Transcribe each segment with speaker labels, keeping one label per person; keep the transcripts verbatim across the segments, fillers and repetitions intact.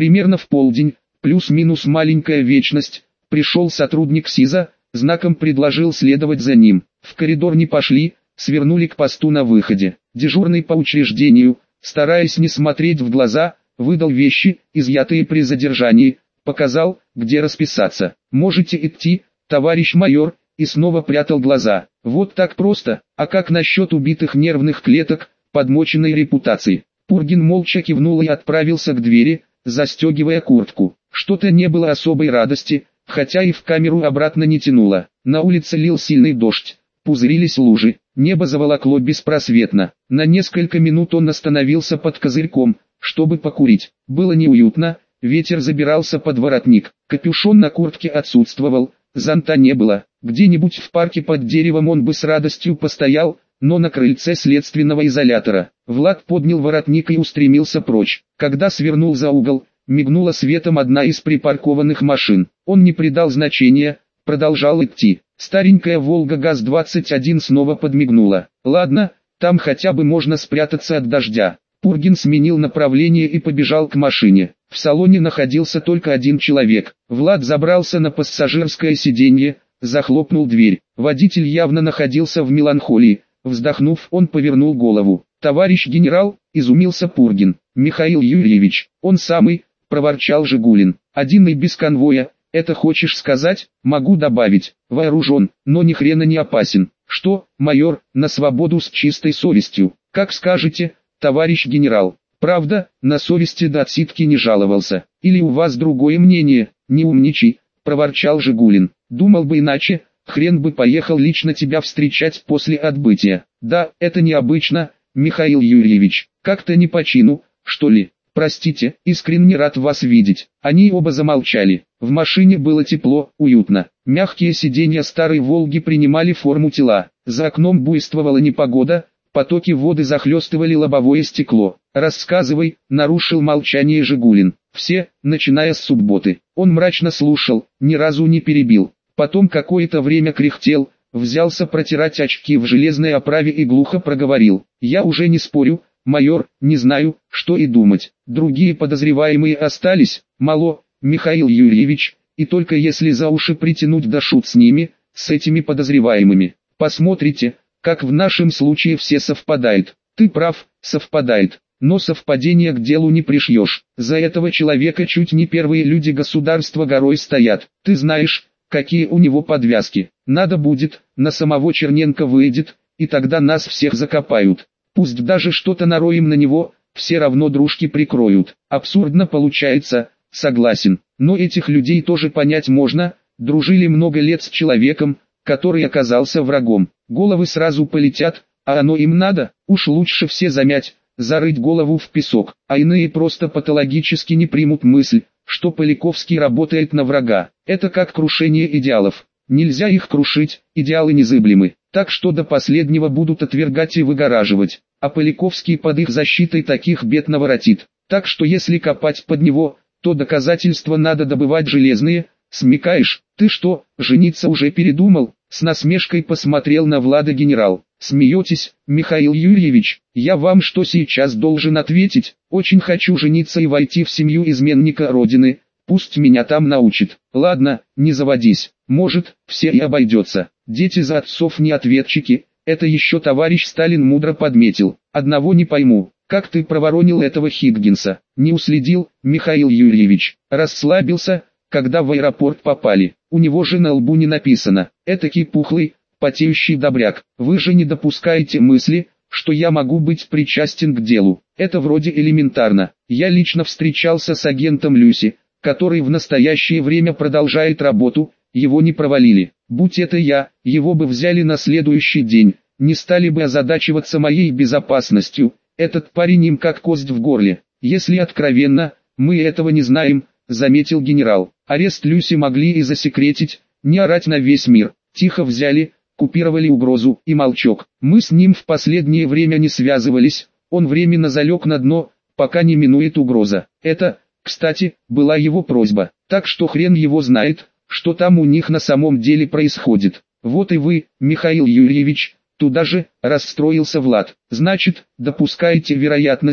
Speaker 1: Примерно в полдень, плюс-минус маленькая вечность, пришел сотрудник СИЗО, знаком предложил следовать за ним. В коридор не пошли, свернули к посту на выходе. Дежурный по учреждению, стараясь не смотреть в глаза, выдал вещи, изъятые при задержании, показал, где расписаться. «Можете идти, товарищ майор», и снова прятал глаза. Вот так просто. А как насчет убитых нервных клеток, подмоченной репутации? Пургин молча кивнул и отправился к двери, застегивая куртку. Что-то не было особой радости, хотя и в камеру обратно не тянуло. На улице лил сильный дождь, пузырились лужи, небо заволокло беспросветно. На несколько минут он остановился под козырьком, чтобы покурить. Было неуютно, ветер забирался под воротник, капюшон на куртке отсутствовал, зонта не было. Где-нибудь в парке под деревом он бы с радостью постоял, но на крыльце следственного изолятора. Влад поднял воротник и устремился прочь. Когда свернул за угол, мигнула светом одна из припаркованных машин. Он не придал значения, продолжал идти. Старенькая «Волга ГАЗ двадцать один» снова подмигнула. Ладно, там хотя бы можно спрятаться от дождя. Пургин сменил направление и побежал к машине. В салоне находился только один человек. Влад забрался на пассажирское сиденье, захлопнул дверь. Водитель явно находился в меланхолии. Вздохнув, он повернул голову. «Товарищ генерал», — изумился Пургин. «Михаил Юрьевич, он самый», — проворчал Жигулин. «Один и без конвоя, это хочешь сказать?» «Могу добавить, вооружен, но ни хрена не опасен». «Что, майор, на свободу с чистой совестью?» «Как скажете, товарищ генерал». «Правда, на совести до отсидки не жаловался. Или у вас другое мнение?» «Не умничай», — проворчал Жигулин. «Думал бы иначе, хрен бы поехал лично тебя встречать после отбытия». «Да, это необычно, Михаил Юрьевич, как-то не по чину, что ли?» «Простите, искренне рад вас видеть». Они оба замолчали. В машине было тепло, уютно. Мягкие сиденья старой «Волги» принимали форму тела. За окном буйствовала непогода, потоки воды захлестывали лобовое стекло. «Рассказывай», — нарушил молчание Жигулин. «Все, начиная с субботы». Он мрачно слушал, ни разу не перебил. Потом какое-то время кряхтел, взялся протирать очки в железной оправе и глухо проговорил. «Я уже не спорю, майор, не знаю, что и думать. Другие подозреваемые остались, мало, Михаил Юрьевич, и только если за уши притянуть да шут с ними, с этими подозреваемыми. Посмотрите, как в нашем случае все совпадает». «Ты прав, совпадает. Но совпадение к делу не пришьешь. За этого человека чуть не первые люди государства горой стоят. Ты знаешь, какие у него подвязки. Надо будет, на самого Черненко выйдет, и тогда нас всех закопают. Пусть даже что-то нароем на него, все равно дружки прикроют. Абсурдно получается, согласен. Но этих людей тоже понять можно, дружили много лет с человеком, который оказался врагом. Головы сразу полетят, а оно им надо, уж лучше все замять, зарыть голову в песок, а иные просто патологически не примут мысль, что Поляковский работает на врага. Это как крушение идеалов. Нельзя их крушить, идеалы незыблемы, так что до последнего будут отвергать и выгораживать, а Поляковский под их защитой таких бед наворотит. Так что если копать под него, то доказательства надо добывать железные. Смекаешь? Ты что, жениться уже передумал? С насмешкой посмотрел на Влада генерал. Смеетесь, Михаил Юрьевич? Я вам что сейчас должен ответить? Очень хочу жениться и войти в семью изменника Родины. Пусть меня там научат. Ладно, не заводись. Может, все и обойдется. Дети за отцов не ответчики. Это еще товарищ Сталин мудро подметил. Одного не пойму. Как ты проворонил этого Хиггинса? Не уследил, Михаил Юрьевич. Расслабился, когда в аэропорт попали. У него же на лбу не написано. Этакий пухлый, потеющий добряк. Вы же не допускаете мысли, что я могу быть причастен к делу. Это вроде элементарно. Я лично встречался с агентом Люси, который в настоящее время продолжает работу, его не провалили. Будь это я, его бы взяли на следующий день, не стали бы озадачиваться моей безопасностью. Этот парень им как кость в горле. Если откровенно, мы этого не знаем, заметил генерал. Арест Люси могли и засекретить, не орать на весь мир. Тихо взяли, купировали угрозу и молчок. Мы с ним в последнее время не связывались, он временно залег на дно, пока не минует угроза. Это, кстати, была его просьба. Так что хрен его знает, что там у них на самом деле происходит. Вот и вы, Михаил Юрьевич, туда же, расстроился Влад. Значит, допускаете вероятность,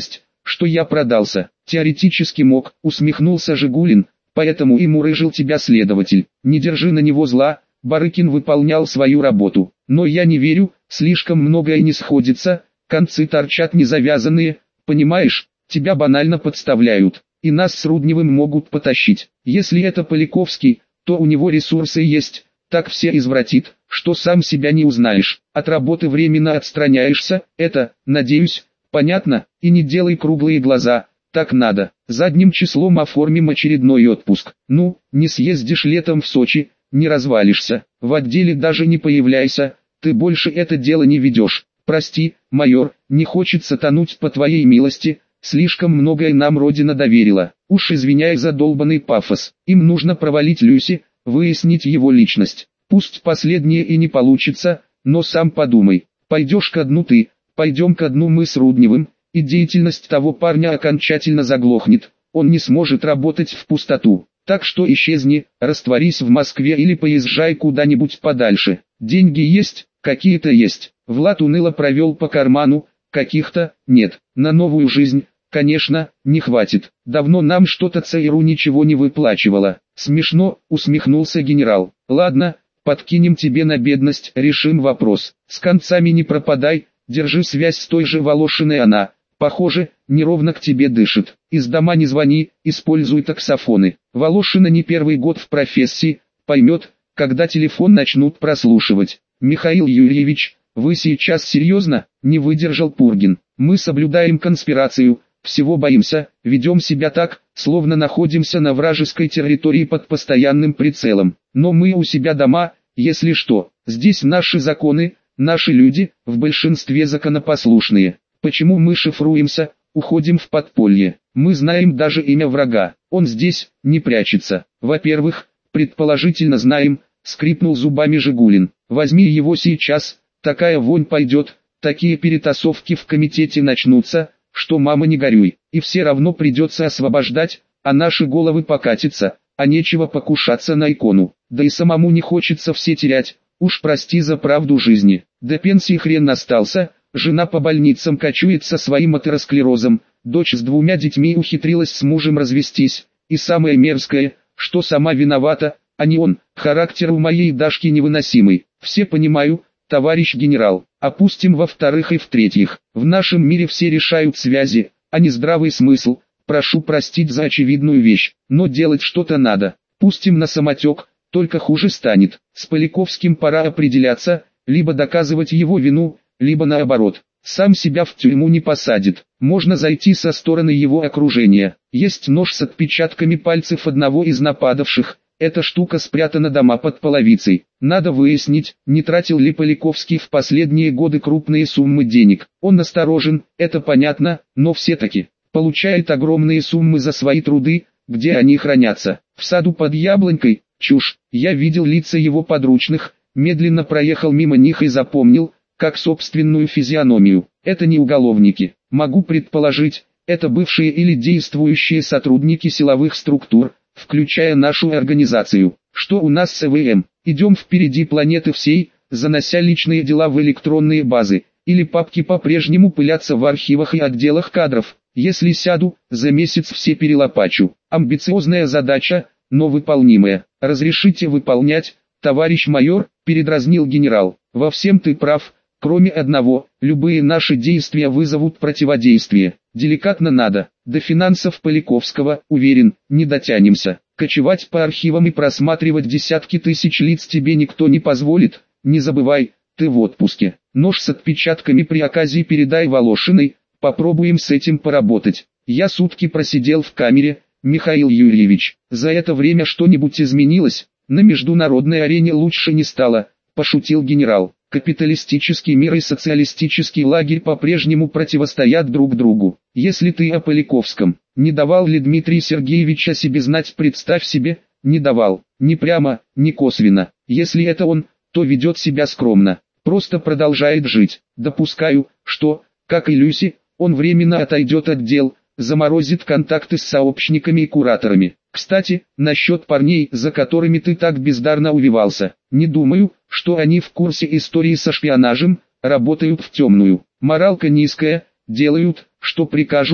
Speaker 1: что я продался. Теоретически мог, усмехнулся Жигулин, поэтому и мурыжил тебя следователь. Не держи на него зла, Барыкин выполнял свою работу. Но я не верю, слишком многое не сходится, концы торчат не завязанные, понимаешь, тебя банально подставляют, и нас с Рудневым могут потащить. Если это Поляковский, то у него ресурсы есть, так все извратит, что сам себя не узнаешь. От работы временно отстраняешься, это, надеюсь, понятно, и не делай круглые глаза, так надо. Задним числом оформим очередной отпуск. Ну, не съездишь летом в Сочи, не развалишься, в отделе даже не появляйся, ты больше это дело не ведешь. Прости, майор, не хочется тонуть по твоей милости, слишком многое нам Родина доверила. Уж извиняй за долбанный пафос, им нужно провалить Люси, выяснить его личность. Пусть последнее и не получится, но сам подумай, пойдешь ко дну ты, пойдем ко дну мы с Рудневым, и деятельность того парня окончательно заглохнет, он не сможет работать в пустоту. Так что исчезни, растворись в Москве или поезжай куда-нибудь подальше. Деньги есть, какие-то есть. Влад уныло провел по карману, каких-то нет. На новую жизнь, конечно, не хватит. Давно нам что-то ЦРУ ничего не выплачивало. Смешно, усмехнулся генерал. Ладно, подкинем тебе на бедность, решим вопрос. С концами не пропадай, держи связь с той же Волошиной, она, похоже, неровно к тебе дышит. Из дома не звони, используй таксофоны. Волошина не первый год в профессии, поймет, когда телефон начнут прослушивать. Михаил Юрьевич, вы сейчас серьезно? Не выдержал Пургин. Мы соблюдаем конспирацию, всего боимся, ведем себя так, словно находимся на вражеской территории под постоянным прицелом. Но мы у себя дома, если что. Здесь наши законы, наши люди, в большинстве законопослушные. Почему мы шифруемся, уходим в подполье? Мы знаем даже имя врага. Он здесь, не прячется. Во-первых, предположительно знаем, скрипнул зубами Жигулин. Возьми его сейчас, такая вонь пойдет, такие перетасовки в комитете начнутся, что мама не горюй. И все равно придется освобождать, а наши головы покатятся, а нечего покушаться на икону. Да и самому не хочется все терять, уж прости за правду жизни. До пенсии хрен остался. Жена по больницам кочует со своим атеросклерозом, дочь с двумя детьми ухитрилась с мужем развестись, и самое мерзкое, что сама виновата, а не он. Характер у моей Дашки невыносимый. Все понимаю, товарищ генерал. Опустим во-вторых и в-третьих. В нашем мире все решают связи, а не здравый смысл. Прошу простить за очевидную вещь, но делать что-то надо. Пустим на самотек, только хуже станет. С Поляковским пора определяться, либо доказывать его вину, либо наоборот, сам себя в тюрьму не посадит. Можно зайти со стороны его окружения. Есть нож с отпечатками пальцев одного из нападавших. Эта штука спрятана дома под половицей. Надо выяснить, не тратил ли Поляковский в последние годы крупные суммы денег. Он насторожен, это понятно, но все-таки получает огромные суммы за свои труды, где они хранятся. В саду под яблонькой, чушь. Я видел лица его подручных, медленно проехал мимо них и запомнил, как собственную физиономию. Это не уголовники. Могу предположить, это бывшие или действующие сотрудники силовых структур, включая нашу организацию. Что у нас с Э В М? Идем впереди планеты всей, занося личные дела в электронные базы, или папки по-прежнему пылятся в архивах и отделах кадров. Если сяду, за месяц все перелопачу. Амбициозная задача, но выполнимая. Разрешите выполнять, товарищ майор, передразнил генерал. Во всем ты прав. Кроме одного, любые наши действия вызовут противодействие. Деликатно надо. До финансов Поляковского, уверен, не дотянемся. Кочевать по архивам и просматривать десятки тысяч лиц тебе никто не позволит. Не забывай, ты в отпуске. Нож с отпечатками при оказии передай Волошиной. Попробуем с этим поработать. Я сутки просидел в камере, Михаил Юрьевич. За это время что-нибудь изменилось? На международной арене лучше не стало, пошутил генерал. Капиталистический мир и социалистический лагерь по-прежнему противостоят друг другу. Если ты о Поляковском, не давал ли Дмитрий Сергеевич о себе знать, представь себе, не давал, ни прямо, ни косвенно. Если это он, то ведет себя скромно, просто продолжает жить. Допускаю, что, как и Люси, он временно отойдет от дел, заморозит контакты с сообщниками и кураторами. Кстати, насчет парней, за которыми ты так бездарно увивался, не думаю, что они в курсе истории со шпионажем, работают в темную. Моралка низкая, делают, что прикажут,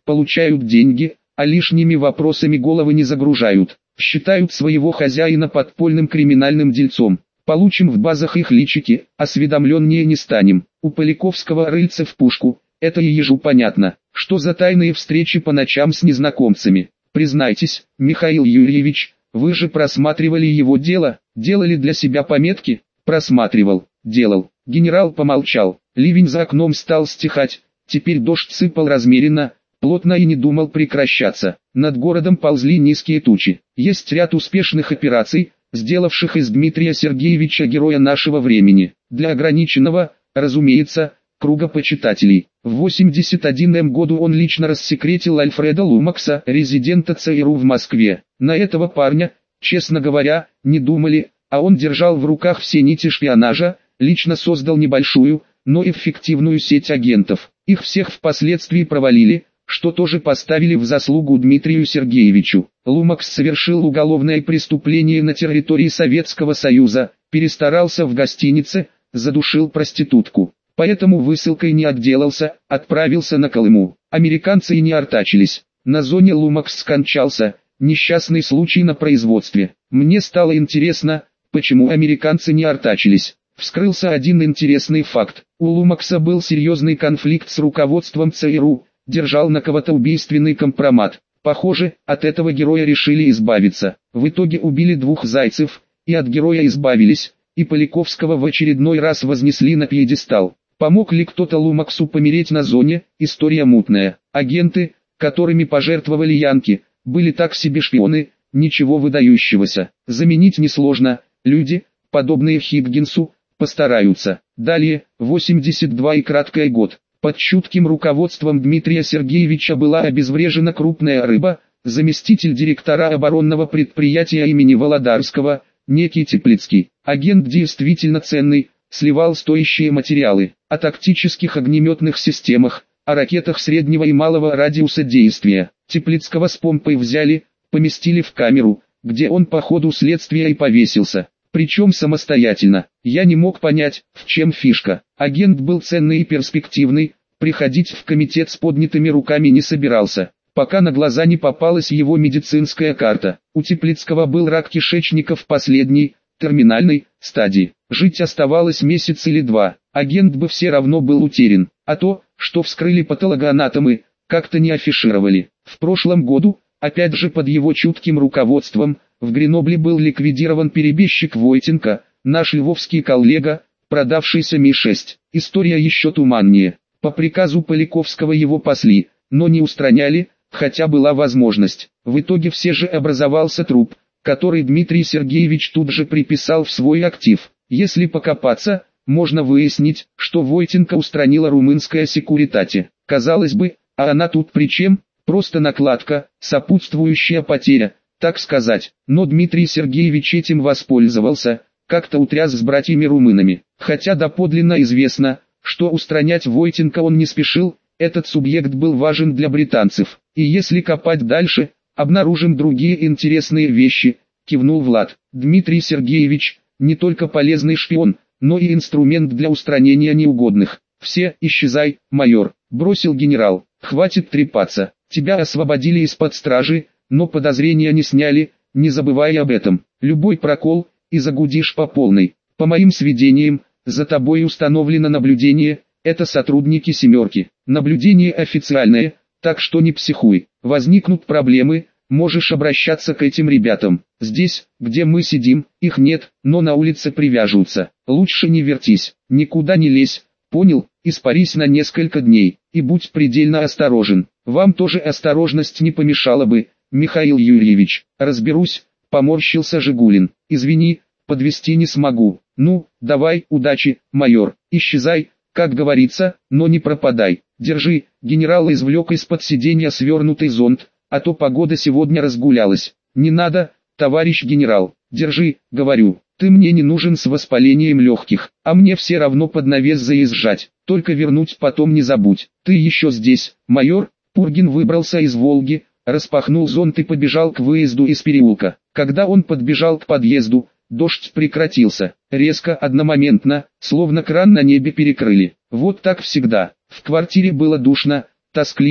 Speaker 1: получают деньги, а лишними вопросами головы не загружают. Считают своего хозяина подпольным криминальным дельцом. Получим в базах их личики, осведомленнее не станем. У Поляковского рыльце в пушку, это и ежу понятно. Что за тайные встречи по ночам с незнакомцами? Признайтесь, Михаил Юрьевич, вы же просматривали его дело, делали для себя пометки? Просматривал, делал. Генерал помолчал. Ливень за окном стал стихать. Теперь дождь сыпал размеренно, плотно и не думал прекращаться. Над городом ползли низкие тучи. Есть ряд успешных операций, сделавших из Дмитрия Сергеевича героя нашего времени. Для ограниченного, разумеется, круга почитателей. В восемьдесят первом году он лично рассекретил Альфреда Лумакса, резидента ЦРУ в Москве. На этого парня, честно говоря, не думали, а он держал в руках все нити шпионажа, лично создал небольшую, но эффективную сеть агентов. Их всех впоследствии провалили, что тоже поставили в заслугу Дмитрию Сергеевичу. Лумакс совершил уголовное преступление на территории Советского Союза, перестарался в гостинице, задушил проститутку. Поэтому высылкой не отделался, отправился на Колыму. Американцы и не артачились. На зоне Лумакс скончался, несчастный случай на производстве. Мне стало интересно, почему американцы не артачились. Вскрылся один интересный факт. У Лумакса был серьезный конфликт с руководством ЦРУ, держал на кого-то убийственный компромат. Похоже, от этого героя решили избавиться. В итоге убили двух зайцев, и от героя избавились, и Поляковского в очередной раз вознесли на пьедестал. Помог ли кто-то Лумаксу помереть на зоне, история мутная. Агенты, которыми пожертвовали янки, были так себе шпионы, ничего выдающегося. Заменить несложно, люди, подобные Хиггинсу, постараются. Далее, восемьдесят два и краткий год. Под чутким руководством Дмитрия Сергеевича была обезврежена крупная рыба, заместитель директора оборонного предприятия имени Володарского, некий Теплицкий. Агент действительно ценный, сливал стоящие материалы о тактических огнеметных системах, о ракетах среднего и малого радиуса действия. Теплицкого с помпой взяли, поместили в камеру, где он по ходу следствия и повесился. Причем самостоятельно. Я не мог понять, в чем фишка. Агент был ценный и перспективный, приходить в комитет с поднятыми руками не собирался, пока на глаза не попалась его медицинская карта. У Теплицкого был рак кишечника в последней, терминальной, стадии. Жить оставалось месяц или два, агент бы все равно был утерян, а то, что вскрыли патологоанатомы, как-то не афишировали. В прошлом году, опять же под его чутким руководством, в Гренобле был ликвидирован перебежчик Войтенко, наш львовский коллега, продавшийся Ми шесть. История еще туманнее. По приказу Поляковского его пасли, но не устраняли, хотя была возможность. В итоге все же образовался труп, который Дмитрий Сергеевич тут же приписал в свой актив. Если покопаться, можно выяснить, что Войтенко устранила румынская секуритати. Казалось бы, а она тут при чем? Просто накладка, сопутствующая потеря, так сказать. Но Дмитрий Сергеевич этим воспользовался, как-то утряс с братьями-румынами. Хотя доподлинно известно, что устранять Войтенко он не спешил, этот субъект был важен для британцев. И если копать дальше, обнаружим другие интересные вещи, кивнул Влад. Дмитрий Сергеевич, не только полезный шпион, но и инструмент для устранения неугодных. Все, исчезай, майор, бросил генерал. Хватит трепаться, тебя освободили из-под стражи, но подозрения не сняли, не забывай об этом. Любой прокол, и загудишь по полной. По моим сведениям, за тобой установлено наблюдение, это сотрудники «семерки». Наблюдение официальное, так что не психуй. Возникнут проблемы, можешь обращаться к этим ребятам. Здесь, где мы сидим, их нет, но на улице привяжутся. Лучше не вертись, никуда не лезь, понял? Испарись на несколько дней, и будь предельно осторожен. Вам тоже осторожность не помешала бы, Михаил Юрьевич. Разберусь, поморщился Жигулин. Извини, подвести не смогу. Ну, давай, удачи, майор. Исчезай, как говорится, но не пропадай. Держи, генерал извлек из-под сиденья свернутый зонт, а то погода сегодня разгулялась. Не надо, товарищ генерал, держи, говорю. Ты мне не нужен с воспалением легких, а мне все равно под навес заезжать, только вернуть потом не забудь. Ты еще здесь, майор? Пургин выбрался из «Волги», распахнул зонт и побежал к выезду из переулка. Когда он подбежал к подъезду, дождь прекратился, резко, одномоментно, словно кран на небе перекрыли. Вот так всегда. В квартире было душно, тоскливо,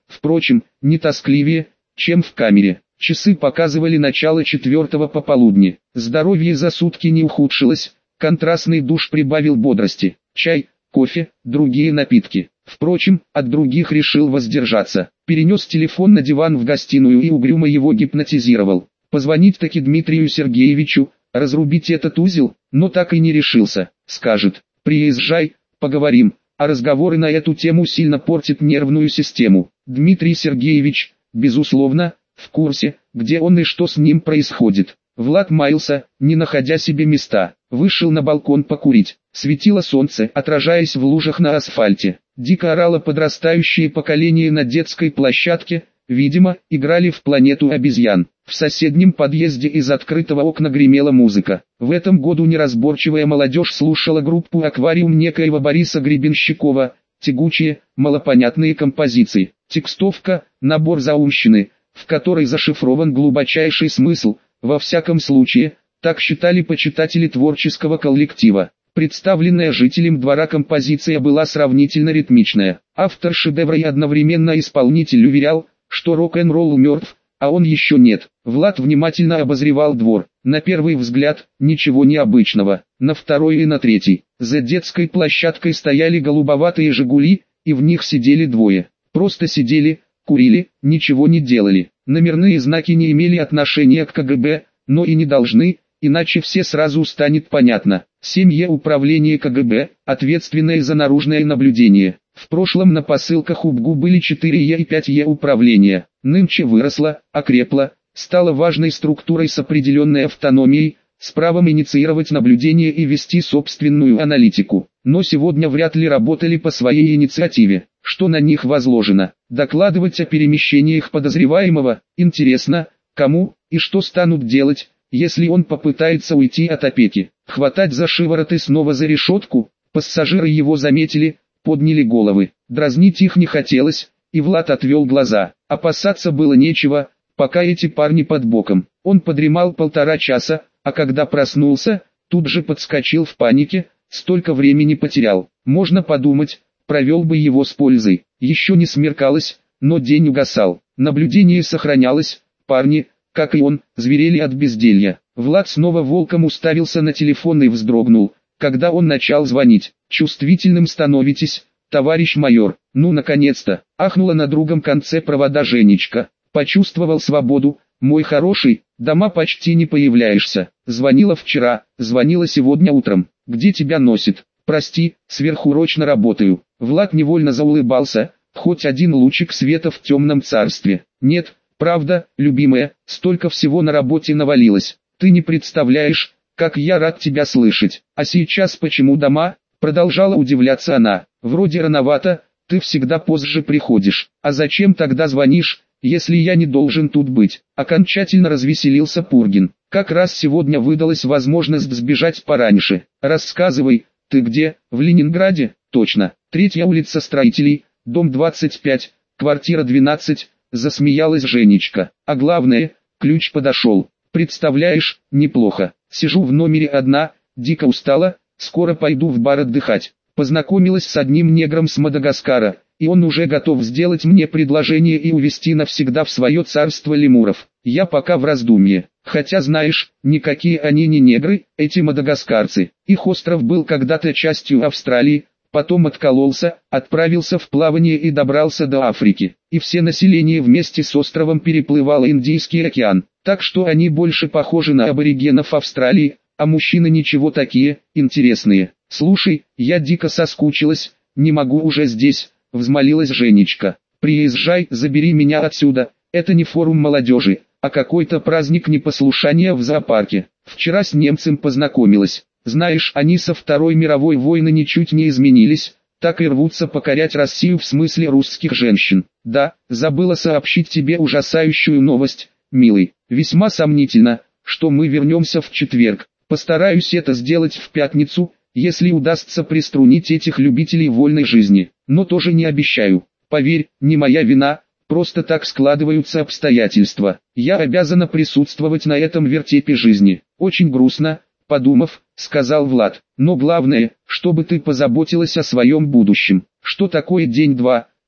Speaker 1: Впрочем, не тоскливее, чем в камере. Часы показывали начало четвертого пополудни. Здоровье за сутки не ухудшилось, контрастный душ прибавил бодрости. Чай, кофе, другие напитки. Впрочем, от других решил воздержаться. Перенес телефон на диван в гостиную и угрюмо его гипнотизировал. Позвонить-таки Дмитрию Сергеевичу, разрубить этот узел, но так и не решился. Скажет: приезжай, поговорим, а разговоры на эту тему сильно портят нервную систему. Дмитрий Сергеевич, безусловно, в курсе, где он и что с ним происходит. Влад маялся, не находя себе места. Вышел на балкон покурить. Светило солнце, отражаясь в лужах на асфальте. Дико орало подрастающее поколение на детской площадке. Видимо, играли в планету обезьян. В соседнем подъезде из открытого окна гремела музыка. В этом году неразборчивая молодежь слушала группу «Аквариум» некоего Бориса Гребенщикова. Тягучие, малопонятные композиции. Текстовка, набор заумщины, в которой зашифрован глубочайший смысл. Во всяком случае, так считали почитатели творческого коллектива. Представленная жителям двора композиция была сравнительно ритмичная. Автор шедевра и одновременно исполнитель уверял, что рок-н-ролл мертв, а он еще нет. Влад внимательно обозревал двор. На первый взгляд, ничего необычного. На второй и на третий. За детской площадкой стояли голубоватые «Жигули», и в них сидели двое. Просто сидели, курили, ничего не делали. Номерные знаки не имели отношения к ка гэ бэ, но и не должны, иначе все сразу станет понятно. Семье управление ка гэ бэ, ответственное за наружное наблюдение. В прошлом на посылках у бэ гэ у были четыре е и пять е управления. Нынче выросла, окрепла, стала важной структурой с определенной автономией, с правом инициировать наблюдение и вести собственную аналитику. Но сегодня вряд ли работали по своей инициативе. Что на них возложено? Докладывать о перемещениях подозреваемого. Интересно, кому и что станут делать, если он попытается уйти от опеки? Хватать за шиворот и снова за решетку? Пассажиры его заметили, подняли головы. Дразнить их не хотелось, и Влад отвел глаза. Опасаться было нечего, пока эти парни под боком. Он подремал полтора часа, а когда проснулся, тут же подскочил в панике, столько времени потерял. Можно подумать, провел бы его с пользой. Еще не смеркалось, но день угасал. Наблюдение сохранялось, парни, как и он, зверели от безделья. Влад снова волком уставился на телефон и вздрогнул, когда он начал звонить. «Чувствительным становитесь, товарищ майор». «Ну наконец-то!» — ахнула на другом конце провода Женечка. «Почувствовал свободу, мой хороший, дома почти не появляешься. Звонила вчера, звонила сегодня утром. Где тебя носит? Прости, сверхурочно работаю». Влад невольно заулыбался, хоть один лучик света в темном царстве. «Нет, правда, любимая, столько всего на работе навалилось. Ты не представляешь, как я рад тебя слышать. А сейчас почему дома?» Продолжала удивляться она. «Вроде рановато, ты всегда позже приходишь. А зачем тогда звонишь, если я не должен тут быть?» Окончательно развеселился Пургин. «Как раз сегодня выдалась возможность сбежать пораньше. Рассказывай, ты где? В Ленинграде?» «Точно. Третья улица Строителей, дом двадцать пять, квартира двенадцать», засмеялась Женечка. «А главное, ключ подошел. Представляешь, неплохо. Сижу в номере одна, дико устала, скоро пойду в бар отдыхать. Познакомилась с одним негром с Мадагаскара, и он уже готов сделать мне предложение и увезти навсегда в свое царство лемуров. Я пока в раздумье. Хотя знаешь, никакие они не негры, эти мадагаскарцы. Их остров был когда-то частью Австралии, потом откололся, отправился в плавание и добрался до Африки. И все население вместе с островом переплывало Индийский океан. Так что они больше похожи на аборигенов Австралии, а мужчины ничего такие, интересные. Слушай, я дико соскучилась, не могу уже здесь», — взмолилась Женечка. «Приезжай, забери меня отсюда, это не форум молодежи, а какой-то праздник непослушания в зоопарке. Вчера с немцем познакомилась. Знаешь, они со Второй мировой войны ничуть не изменились, так и рвутся покорять Россию в смысле русских женщин. Да, забыла сообщить тебе ужасающую новость, милый. Весьма сомнительно, что мы вернемся в четверг. Постараюсь это сделать в пятницу, если удастся приструнить этих любителей вольной жизни. Но тоже не обещаю. Поверь, не моя вина, просто так складываются обстоятельства. Я обязана присутствовать на этом вертепе жизни. Очень грустно, подумав, сказал Влад. Но главное, чтобы ты позаботилась о своем будущем. Что такое день-два,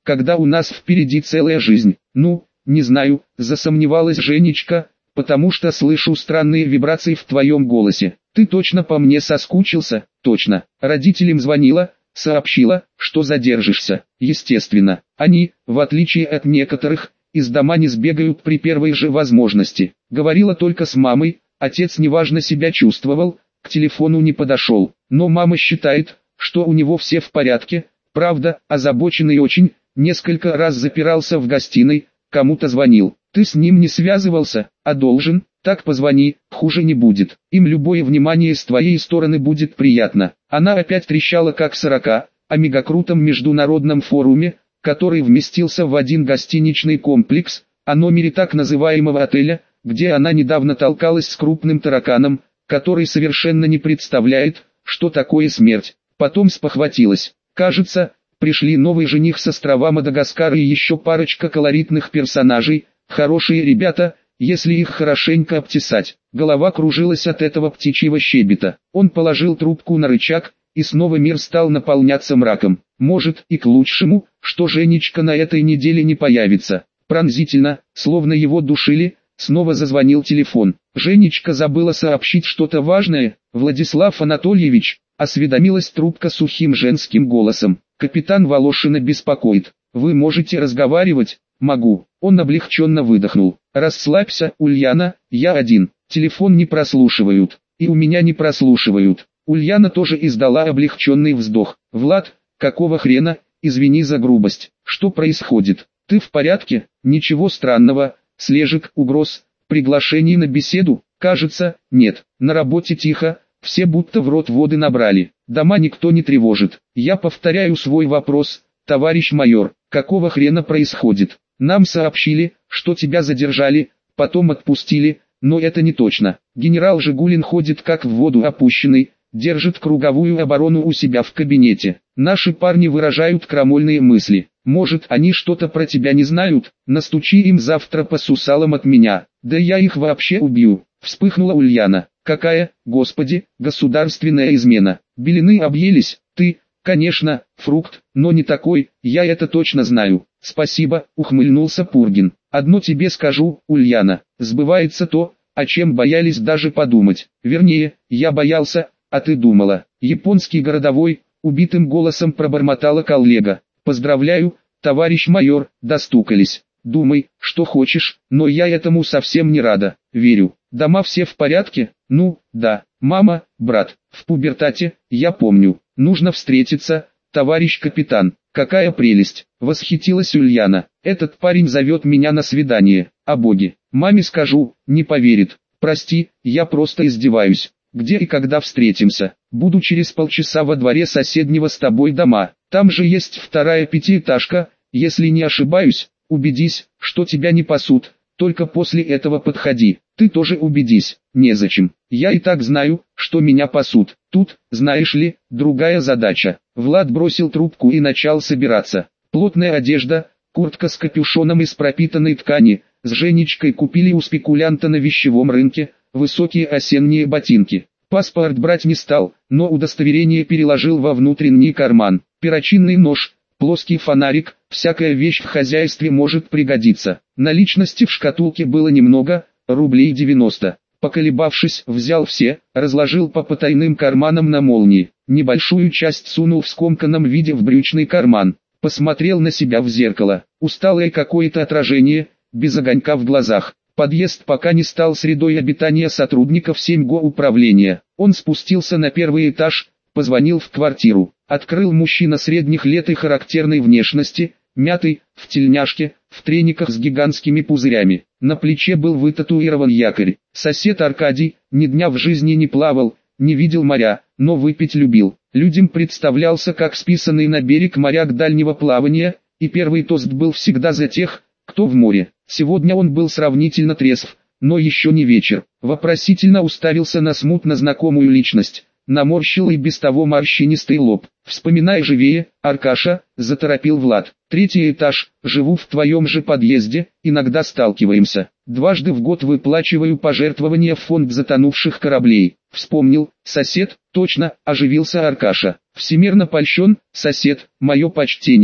Speaker 1: когда у нас впереди целая жизнь. Ну, не знаю, засомневалась Женечка, потому что слышу странные вибрации в твоем голосе. Ты точно по мне соскучился? Точно. Родителям звонила, сообщила, что задержишься. Естественно, они, в отличие от некоторых, из дома не сбегают при первой же возможности. Говорила только с мамой, отец неважно себя чувствовал, к телефону не подошел. Но мама считает, что у него все в порядке, правда, озабоченный очень, несколько раз запирался в гостиной, кому-то звонил. Ты с ним не связывался, а должен, так позвони, хуже не будет. Им любое внимание с твоей стороны будет приятно. Она опять трещала как сорока, о мегакрутом международном форуме, который вместился в один гостиничный комплекс, о номере так называемого отеля, где она недавно толкалась с крупным тараканом, который совершенно не представляет, что такое смерть. Потом спохватилась. Кажется, пришли новый жених с острова Мадагаскар и еще парочка колоритных персонажей, хорошие ребята, если их хорошенько обтесать. Голова кружилась от этого птичьего щебета. Он положил трубку на рычаг, и снова мир стал наполняться мраком. Может и к лучшему, что Женечка на этой неделе не появится. Пронзительно, словно его душили, снова зазвонил телефон. Женечка забыла сообщить что-то важное. Владислав Анатольевич, осведомилась трубка сухим женским голосом. Капитан Волошина беспокоит. Вы можете разговаривать? Могу. Он облегченно выдохнул. Расслабься, Ульяна, я один. Телефон не прослушивают. И у меня не прослушивают. Ульяна тоже издала облегченный вздох. Влад, какого хрена, извини за грубость. Что происходит? Ты в порядке? Ничего странного. Слежек, угроз, приглашений на беседу? Кажется, нет. На работе тихо, все будто в рот воды набрали. Дома никто не тревожит. Я повторяю свой вопрос, товарищ майор. Какого хрена происходит? Нам сообщили, что тебя задержали, потом отпустили, но это не точно. Генерал Жигулин ходит как в воду опущенный, держит круговую оборону у себя в кабинете. Наши парни выражают крамольные мысли. Может, они что-то про тебя не знают? Настучи им завтра по сусалам от меня. Да я их вообще убью. Вспыхнула Ульяна. Какая, господи, государственная измена. Белины объелись. Ты, конечно, фрукт, но не такой, я это точно знаю. Спасибо, ухмыльнулся Пургин. Одно тебе скажу, Ульяна, сбывается то, о чем боялись даже подумать. Вернее, я боялся, а ты думала. Японский городовой, убитым голосом пробормотала коллега. Поздравляю, товарищ майор, достукались. Думай, что хочешь, но я этому совсем не рада. Верю. Дома все в порядке? Ну, да. Мама, брат, в пубертате, я помню. Нужно встретиться, товарищ капитан. Какая прелесть. Восхитилась Ульяна. Этот парень зовет меня на свидание. О боги. Маме скажу, не поверит. Прости, я просто издеваюсь. Где и когда встретимся? Буду через полчаса во дворе соседнего с тобой дома. Там же есть вторая пятиэтажка, если не ошибаюсь. Убедись, что тебя не пасут. Только после этого подходи. Ты тоже убедись. Незачем. Я и так знаю, что меня пасут. Тут, знаешь ли, другая задача. Влад бросил трубку и начал собираться. Плотная одежда, куртка с капюшоном из пропитанной ткани. С Женечкой купили у спекулянта на вещевом рынке. Высокие осенние ботинки. Паспорт брать не стал, но удостоверение переложил во внутренний карман. Перочинный нож, плоский фонарик, всякая вещь в хозяйстве может пригодиться. Наличности в шкатулке было немного, рублей девяносто. Поколебавшись, взял все, разложил по потайным карманам на молнии. Небольшую часть сунул в скомканном виде в брючный карман. Посмотрел на себя в зеркало. Усталое какое-то отражение, без огонька в глазах. Подъезд пока не стал средой обитания сотрудников семь-го управления. Он спустился на первый этаж, позвонил в квартиру. Открыл мужчина средних лет и характерной внешности, мятый, в тельняшке, в трениках с гигантскими пузырями. На плече был вытатуирован якорь. Сосед Аркадий, ни дня в жизни не плавал, не видел моря, но выпить любил. Людям представлялся как списанный на берег моряк дальнего плавания, и первый тост был всегда за тех, кто в море. Сегодня он был сравнительно трезв, но еще не вечер. Вопросительно уставился на смутно знакомую личность. Наморщил и без того морщинистый лоб. «Вспоминай живее, Аркаша», — заторопил Влад. «Третий этаж, живу в твоем же подъезде, иногда сталкиваемся. Дважды в год выплачиваю пожертвования в фонд затонувших кораблей». Вспомнил, сосед, точно, оживился Аркаша. «Всемирно польщен, сосед, мое почтение,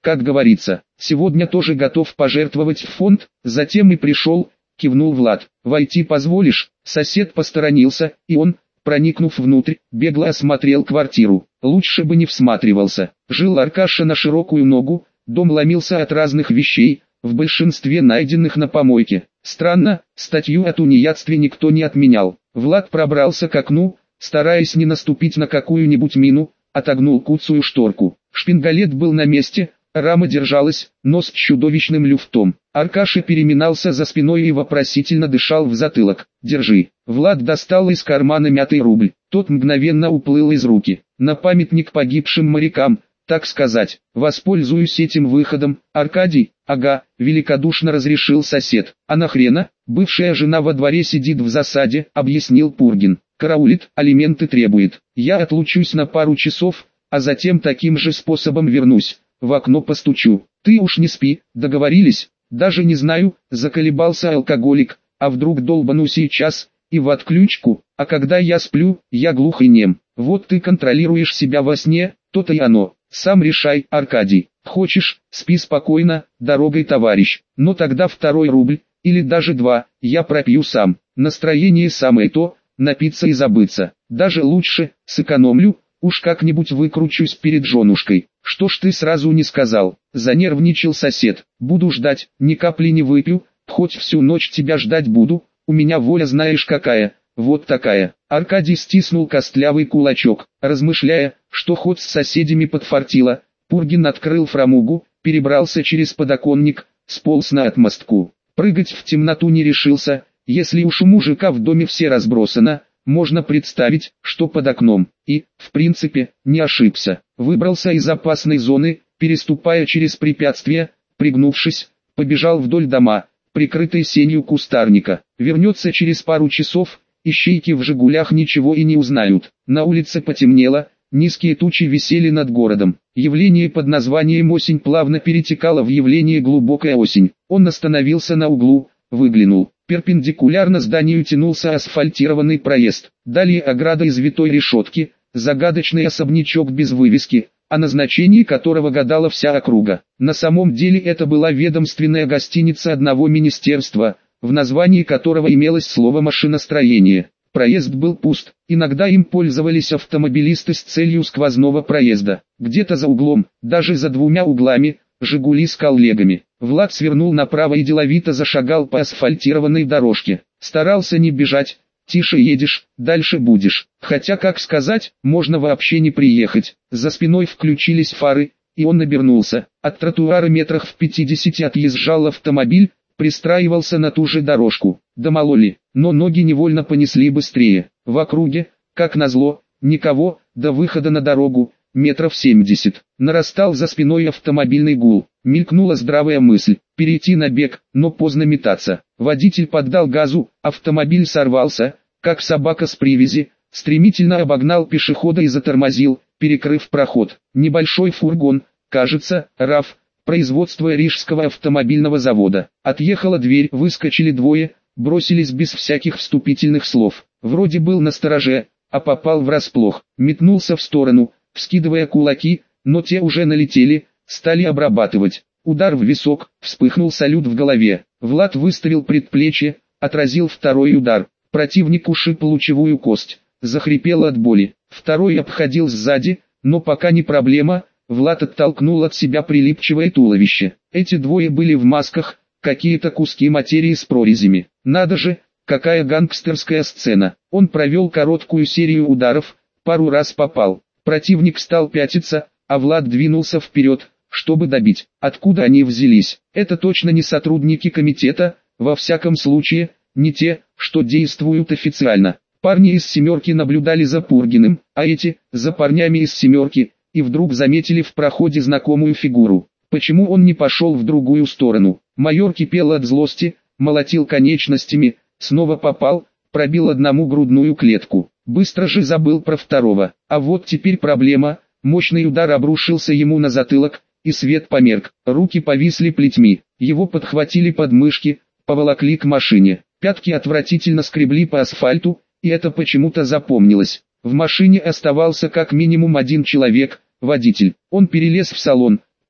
Speaker 1: как говорится. Сегодня тоже готов пожертвовать в фонд, затем и пришел, кивнул Влад. Войти позволишь? Сосед посторонился, и он, проникнув внутрь, бегло осмотрел квартиру. Лучше бы не всматривался. Жил Аркаша на широкую ногу, дом ломился от разных вещей, в большинстве найденных на помойке. Странно, статью о тунеядстве никто не отменял. Влад пробрался к окну, стараясь не наступить на какую-нибудь мину, отогнул куцую шторку. Шпингалет был на месте, рама держалась, но с чудовищным люфтом. Аркаша переминался за спиной и вопросительно дышал в затылок. «Держи». Влад достал из кармана мятый рубль. Тот мгновенно уплыл из руки. «На памятник погибшим морякам, так сказать. Воспользуюсь этим выходом, Аркадий». «Ага», великодушно разрешил сосед. «А нахрена? Бывшая жена во дворе сидит в засаде», объяснил Пургин. «Караулит, алименты требует. Я отлучусь на пару часов, а затем таким же способом вернусь. В окно постучу. Ты уж не спи, договорились?» «Даже не знаю», заколебался алкоголик, «а вдруг долбану сейчас, и в отключку, а когда я сплю, я глух и нем. Вот ты контролируешь себя во сне, то-то и оно. Сам решай, Аркадий. Хочешь, спи спокойно, дорогой товарищ, но тогда второй рубль, или даже два, я пропью сам. Настроение самое то, напиться и забыться. Даже лучше, сэкономлю, уж как-нибудь выкручусь перед женушкой». «Что ж ты сразу не сказал?» — занервничал сосед. «Буду ждать, ни капли не выпью, хоть всю ночь тебя ждать буду, у меня воля знаешь какая, вот такая». Аркадий стиснул костлявый кулачок, размышляя, что хоть с соседями подфартило. Пургин открыл фрамугу, перебрался через подоконник, сполз на отмостку. Прыгать в темноту не решился, если уж у мужика в доме все разбросано, можно представить, что под окном, и, в принципе, не ошибся. Выбрался из опасной зоны, переступая через препятствия, пригнувшись, побежал вдоль дома, прикрытой сенью кустарника. Вернется через пару часов, ищейки в «Жигулях» ничего и не узнают. На улице потемнело, низкие тучи висели над городом. Явление под названием осень плавно перетекало в явление глубокая осень. Он остановился на углу, выглянул. Перпендикулярно зданию тянулся асфальтированный проезд. Далее ограда из витой решетки, загадочный особнячок без вывески, о назначении которого гадала вся округа. На самом деле это была ведомственная гостиница одного министерства, в названии которого имелось слово «машиностроение». Проезд был пуст, иногда им пользовались автомобилисты с целью сквозного проезда. Где-то за углом, даже за двумя углами, «Жигули» с коллегами. Влад свернул направо и деловито зашагал по асфальтированной дорожке. Старался не бежать, тише едешь, дальше будешь. Хотя, как сказать, можно вообще не приехать. За спиной включились фары, и он обернулся. От тротуара метрах в пятидесяти отъезжал автомобиль, пристраивался на ту же дорожку. Да мало ли, но ноги невольно понесли быстрее. В округе, как назло, никого, до выхода на дорогу, метров семьдесят. Нарастал за спиной автомобильный гул. Мелькнула здравая мысль, перейти на бег, но поздно метаться. Водитель поддал газу, автомобиль сорвался, как собака с привязи, стремительно обогнал пешехода и затормозил, перекрыв проход. Небольшой фургон, кажется, РАФ, производство Рижского автомобильного завода. Отъехала дверь, выскочили двое, бросились без всяких вступительных слов. Вроде был настороже, а попал врасплох. Метнулся в сторону, вскидывая кулаки, но те уже налетели, стали обрабатывать. Удар в висок, вспыхнул салют в голове. Влад выставил предплечье, отразил второй удар. Противник ушиб лучевую кость, захрипел от боли. Второй обходил сзади, но пока не проблема. Влад оттолкнул от себя прилипчивое туловище. Эти двое были в масках, какие-то куски материи с прорезями. Надо же, какая гангстерская сцена. Он провел короткую серию ударов, пару раз попал. Противник стал пятиться, а Влад двинулся вперед, чтобы добить. Откуда они взялись? Это точно не сотрудники комитета, во всяком случае, не те, что действуют официально. Парни из «семерки» наблюдали за Пургиным, а эти, за парнями из «семерки», и вдруг заметили в проходе знакомую фигуру. Почему он не пошел в другую сторону? Майор кипел от злости, молотил конечностями, снова попал, пробил одному грудную клетку. Быстро же забыл про второго. А вот теперь проблема. Мощный удар обрушился ему на затылок, и свет померк. Руки повисли плетьми. Его подхватили под мышки, поволокли к машине. Пятки отвратительно скребли по асфальту, и это почему-то запомнилось. В машине оставался как минимум один человек, водитель. Он перелез в салон,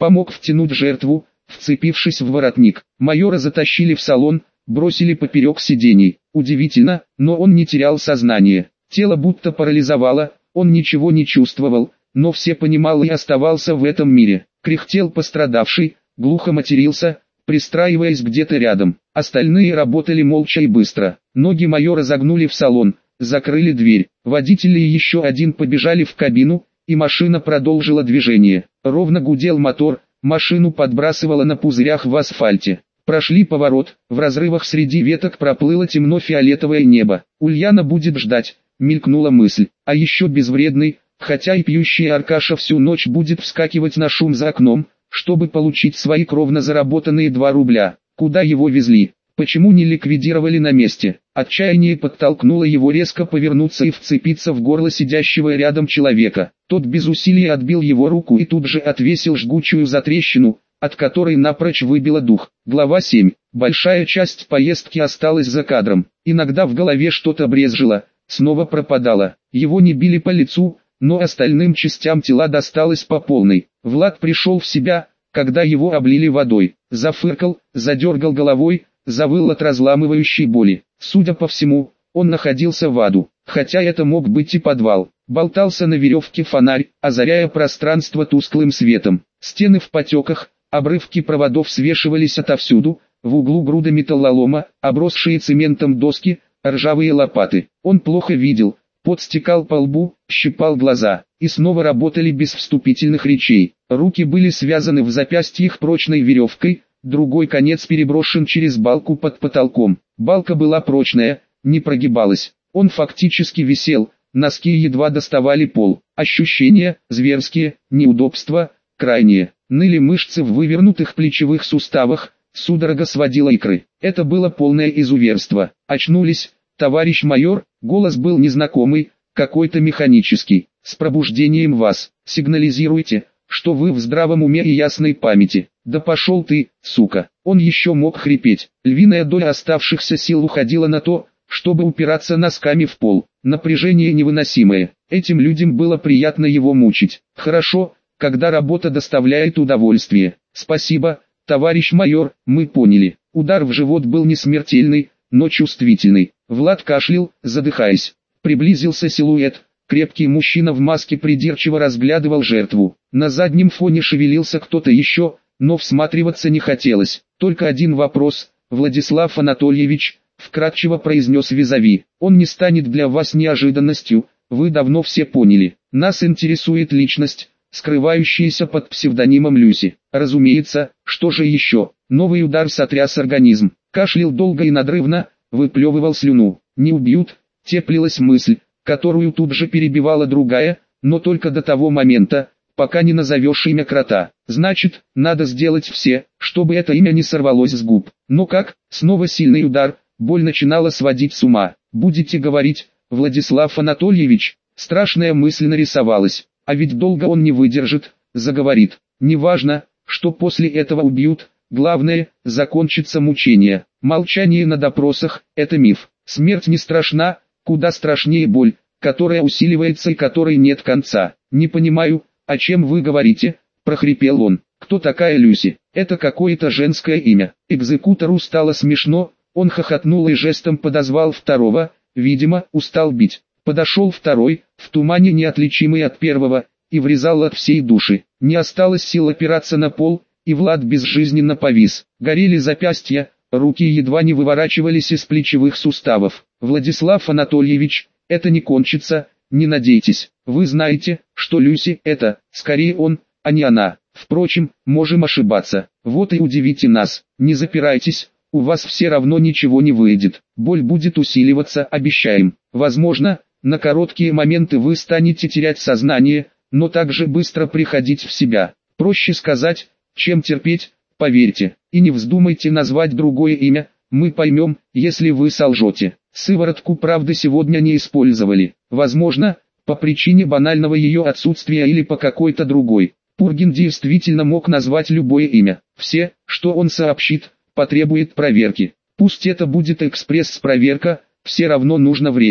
Speaker 1: помог втянуть жертву, вцепившись в воротник. Майора затащили в салон, бросили поперек сидений. Удивительно, но он не терял сознание. Тело будто парализовало, он ничего не чувствовал, но все понимал и оставался в этом мире. Кряхтел пострадавший, глухо матерился, пристраиваясь где-то рядом. Остальные работали молча и быстро. Ноги майора загнули в салон, закрыли дверь. Водители и еще один побежали в кабину, и машина продолжила движение. Ровно гудел мотор, машину подбрасывало на пузырях в асфальте. Прошли поворот, в разрывах среди веток проплыло темно-фиолетовое небо. Ульяна будет ждать, мелькнула мысль. А еще безвредный, хотя и пьющий Аркаша всю ночь будет вскакивать на шум за окном, чтобы получить свои кровно заработанные два рубля. Куда его везли? Почему не ликвидировали на месте? Отчаяние подтолкнуло его резко повернуться и вцепиться в горло сидящего рядом человека. Тот без усилий отбил его руку и тут же отвесил жгучую затрещину, от которой напрочь выбило дух. Глава семь. Большая часть поездки осталась за кадром. Иногда в голове что-то брезжило, снова пропадало. Его не били по лицу, но остальным частям тела досталось по полной. Влад пришел в себя, когда его облили водой. Зафыркал, задергал головой, завыл от разламывающей боли. Судя по всему, он находился в аду, хотя это мог быть и подвал. Болтался на веревке фонарь, озаряя пространство тусклым светом. Стены в потеках, обрывки проводов свешивались отовсюду, в углу груда металлолома, обросшие цементом доски, ржавые лопаты. Он плохо видел, пот стекал по лбу, щипал глаза, и снова работали без вступительных речей. Руки были связаны в запястьях прочной веревкой, другой конец переброшен через балку под потолком. Балка была прочная, не прогибалась. Он фактически висел, носки едва доставали пол. Ощущения, зверские, неудобства, крайние. Ныли мышцы в вывернутых плечевых суставах, судорога сводила икры. Это было полное изуверство. Очнулись, товарищ майор, голос был незнакомый, какой-то механический. С пробуждением вас, сигнализируйте, что вы в здравом уме и ясной памяти. Да пошел ты, сука. Он еще мог хрипеть. Львиная доля оставшихся сил уходила на то, чтобы упираться носками в пол. Напряжение невыносимое. Этим людям было приятно его мучить. Хорошо, когда работа доставляет удовольствие. Спасибо, товарищ майор, мы поняли. Удар в живот был не смертельный, но чувствительный. Влад кашлял, задыхаясь. Приблизился силуэт. Крепкий мужчина в маске придирчиво разглядывал жертву. На заднем фоне шевелился кто-то еще, но всматриваться не хотелось. Только один вопрос, Владислав Анатольевич, вкратчиво произнес визави. Он не станет для вас неожиданностью, вы давно все поняли. Нас интересует личность, скрывающаяся под псевдонимом Люси. Разумеется, что же еще? Новый удар сотряс организм. Кашлял долго и надрывно, выплевывал слюну. Не убьют, теплилась мысль, которую тут же перебивала другая, но только до того момента, пока не назовешь имя крота. Значит, надо сделать все, чтобы это имя не сорвалось с губ. Но как? Снова сильный удар, боль начинала сводить с ума. Будете говорить, Владислав Анатольевич? Страшная мысль нарисовалась. А ведь долго он не выдержит, заговорит. Неважно, что после этого убьют, главное, закончится мучение. Молчание на допросах – это миф. Смерть не страшна, куда страшнее боль, которая усиливается и которой нет конца. Не понимаю, о чем вы говорите, прохрипел он. Кто такая Люси? Это какое-то женское имя. Экзекутору стало смешно, он хохотнул и жестом подозвал второго, видимо, устал бить. Подошел второй, в тумане неотличимый от первого, и врезал от всей души. Не осталось сил опираться на пол, и Влад безжизненно повис. Горели запястья, руки едва не выворачивались из плечевых суставов. Владислав Анатольевич, это не кончится, не надейтесь. Вы знаете, что Люси – это, скорее он, а не она. Впрочем, можем ошибаться. Вот и удивите нас. Не запирайтесь, у вас все равно ничего не выйдет. Боль будет усиливаться, обещаем. Возможно, на короткие моменты вы станете терять сознание, но также быстро приходить в себя. Проще сказать, чем терпеть, поверьте. И не вздумайте назвать другое имя, мы поймем, если вы солжете. Сыворотку правды сегодня не использовали. Возможно, по причине банального ее отсутствия или по какой-то другой. Пургин действительно мог назвать любое имя. Все, что он сообщит, потребует проверки. Пусть это будет экспресс-проверка, все равно нужно время.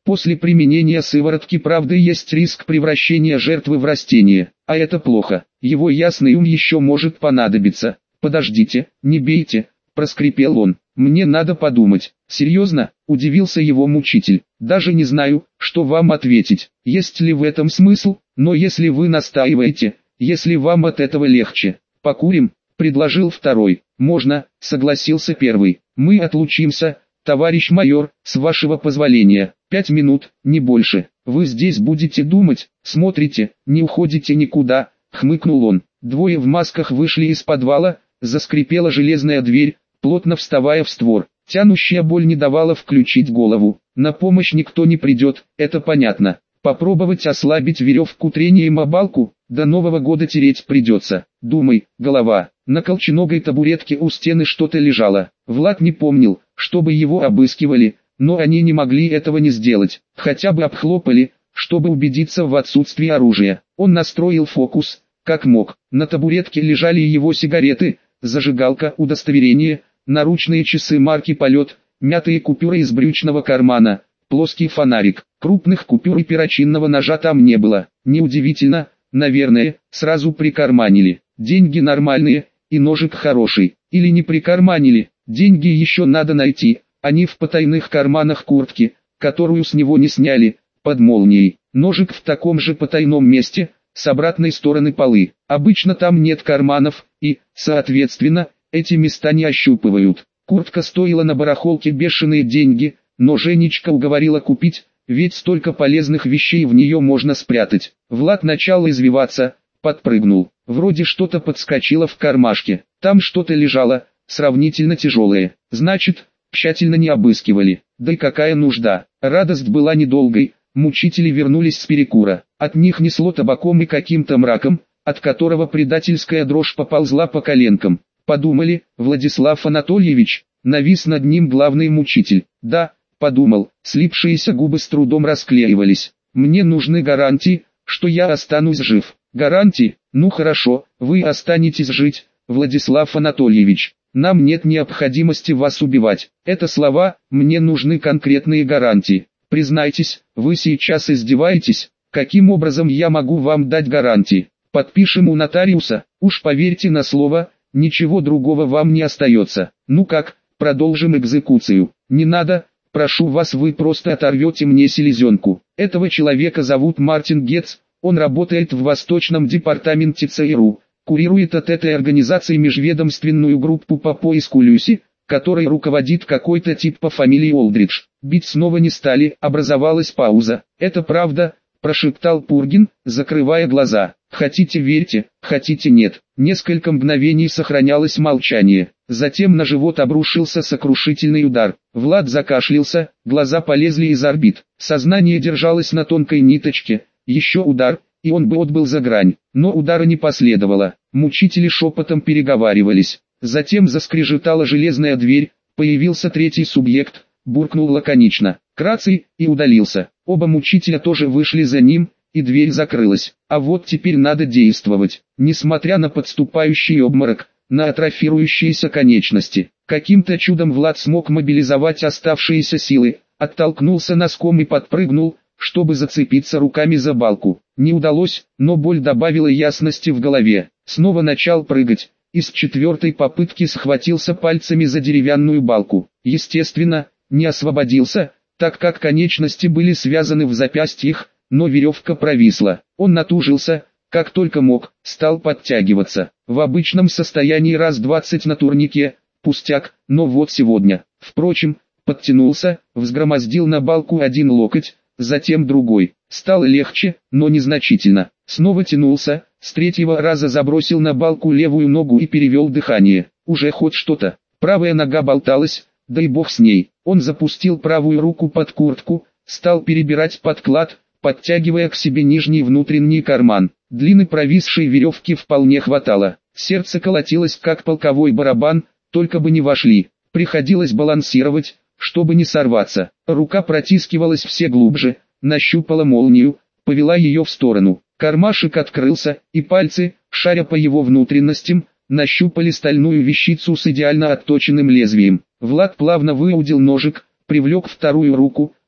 Speaker 1: После применения сыворотки правды есть риск превращения жертвы в растение, а это плохо. Его ясный ум еще может понадобиться. Подождите, не бейте, проскрипел он. Мне надо подумать. Серьезно? Удивился его мучитель. Даже не знаю, что вам ответить. Есть ли в этом смысл? Но если вы настаиваете, если вам от этого легче, покурим, предложил второй. Можно, согласился первый. Мы отлучимся, товарищ майор, с вашего позволения. Пять минут, не больше. Вы здесь будете думать, смотрите, не уходите никуда, хмыкнул он. Двое в масках вышли из подвала, заскрипела железная дверь, плотно вставая в створ. Тянущая боль не давала включить голову. На помощь никто не придет, это понятно. Попробовать ослабить веревку трением о балку, до Нового года тереть придется. Думай, голова. На колченогой табуретке у стены что-то лежало. Влад не помнил, чтобы его обыскивали, но они не могли этого не сделать. Хотя бы обхлопали, чтобы убедиться в отсутствии оружия. Он настроил фокус, как мог. На табуретке лежали его сигареты, зажигалка, удостоверение, наручные часы марки «Полет», мятые купюры из брючного кармана, плоский фонарик. Крупных купюр и перочинного ножа там не было. Неудивительно, наверное, сразу прикарманили. Деньги нормальные, и ножик хороший. Или не прикарманили, деньги еще надо найти. Они в потайных карманах куртки, которую с него не сняли, под молнией. Ножик в таком же потайном месте, с обратной стороны полы. Обычно там нет карманов, и, соответственно, эти места не ощупывают. Куртка стоила на барахолке бешеные деньги, но Женечка уговорила купить, ведь столько полезных вещей в нее можно спрятать. Влад начал извиваться, подпрыгнул. Вроде что-то подскочило в кармашке. Там что-то лежало, сравнительно тяжелое. Значит, тщательно не обыскивали. Да и какая нужда. Радость была недолгой. Мучители вернулись с перекура. От них несло табаком и каким-то мраком, от которого предательская дрожь поползла по коленкам. Подумали, Владислав Анатольевич, навис над ним главный мучитель. Да, подумал, слипшиеся губы с трудом расклеивались. Мне нужны гарантии, что я останусь жив. Гарантии? Ну хорошо, вы останетесь жить, Владислав Анатольевич. Нам нет необходимости вас убивать. Это слова, мне нужны конкретные гарантии. Признайтесь, вы сейчас издеваетесь? Каким образом я могу вам дать гарантии? Подпишем у нотариуса, уж поверьте на слово, ничего другого вам не остается. Ну как, продолжим экзекуцию? Не надо, прошу вас, вы просто оторвете мне селезенку. Этого человека зовут Мартин Гетц, он работает в Восточном департаменте ЦРУ, курирует от этой организации межведомственную группу по поиску Люси, которой руководит какой-то тип по фамилии Олдридж. Бить снова не стали, образовалась пауза. «Это правда», – прошептал Пургин, закрывая глаза. «Хотите верьте, хотите нет». Несколько мгновений сохранялось молчание. Затем на живот обрушился сокрушительный удар. Влад закашлялся, глаза полезли из орбит. Сознание держалось на тонкой ниточке. Еще удар, и он бы отбыл за грань. Но удара не последовало. Мучители шепотом переговаривались. Затем заскрежетала железная дверь, появился третий субъект, буркнул лаконично «Краций» и удалился. Оба мучителя тоже вышли за ним, и дверь закрылась. А вот теперь надо действовать. Несмотря на подступающий обморок, на атрофирующиеся конечности, каким-то чудом Влад смог мобилизовать оставшиеся силы, оттолкнулся носком и подпрыгнул, чтобы зацепиться руками за балку. Не удалось, но боль добавила ясности в голове. Снова начал прыгать. И с четвертой попытки схватился пальцами за деревянную балку. Естественно, не освободился, так как конечности были связаны в запястьях, но веревка провисла. Он натужился, как только мог, стал подтягиваться. В обычном состоянии раз двадцать на турнике, пустяк, но вот сегодня. Впрочем, подтянулся, взгромоздил на балку один локоть, затем другой. Стало легче, но незначительно. Снова тянулся, с третьего раза забросил на балку левую ногу и перевел дыхание. Уже хоть что-то. Правая нога болталась, да и бог с ней. Он запустил правую руку под куртку, стал перебирать подклад, подтягивая к себе нижний внутренний карман. Длины провисшей веревки вполне хватало. Сердце колотилось как полковой барабан, только бы не вошли. Приходилось балансировать, чтобы не сорваться. Рука протискивалась все глубже, нащупала молнию, повела ее в сторону. Кармашек открылся, и пальцы, шаря по его внутренностям, нащупали стальную вещицу с идеально отточенным лезвием. Влад плавно выудил ножик, привлек вторую руку,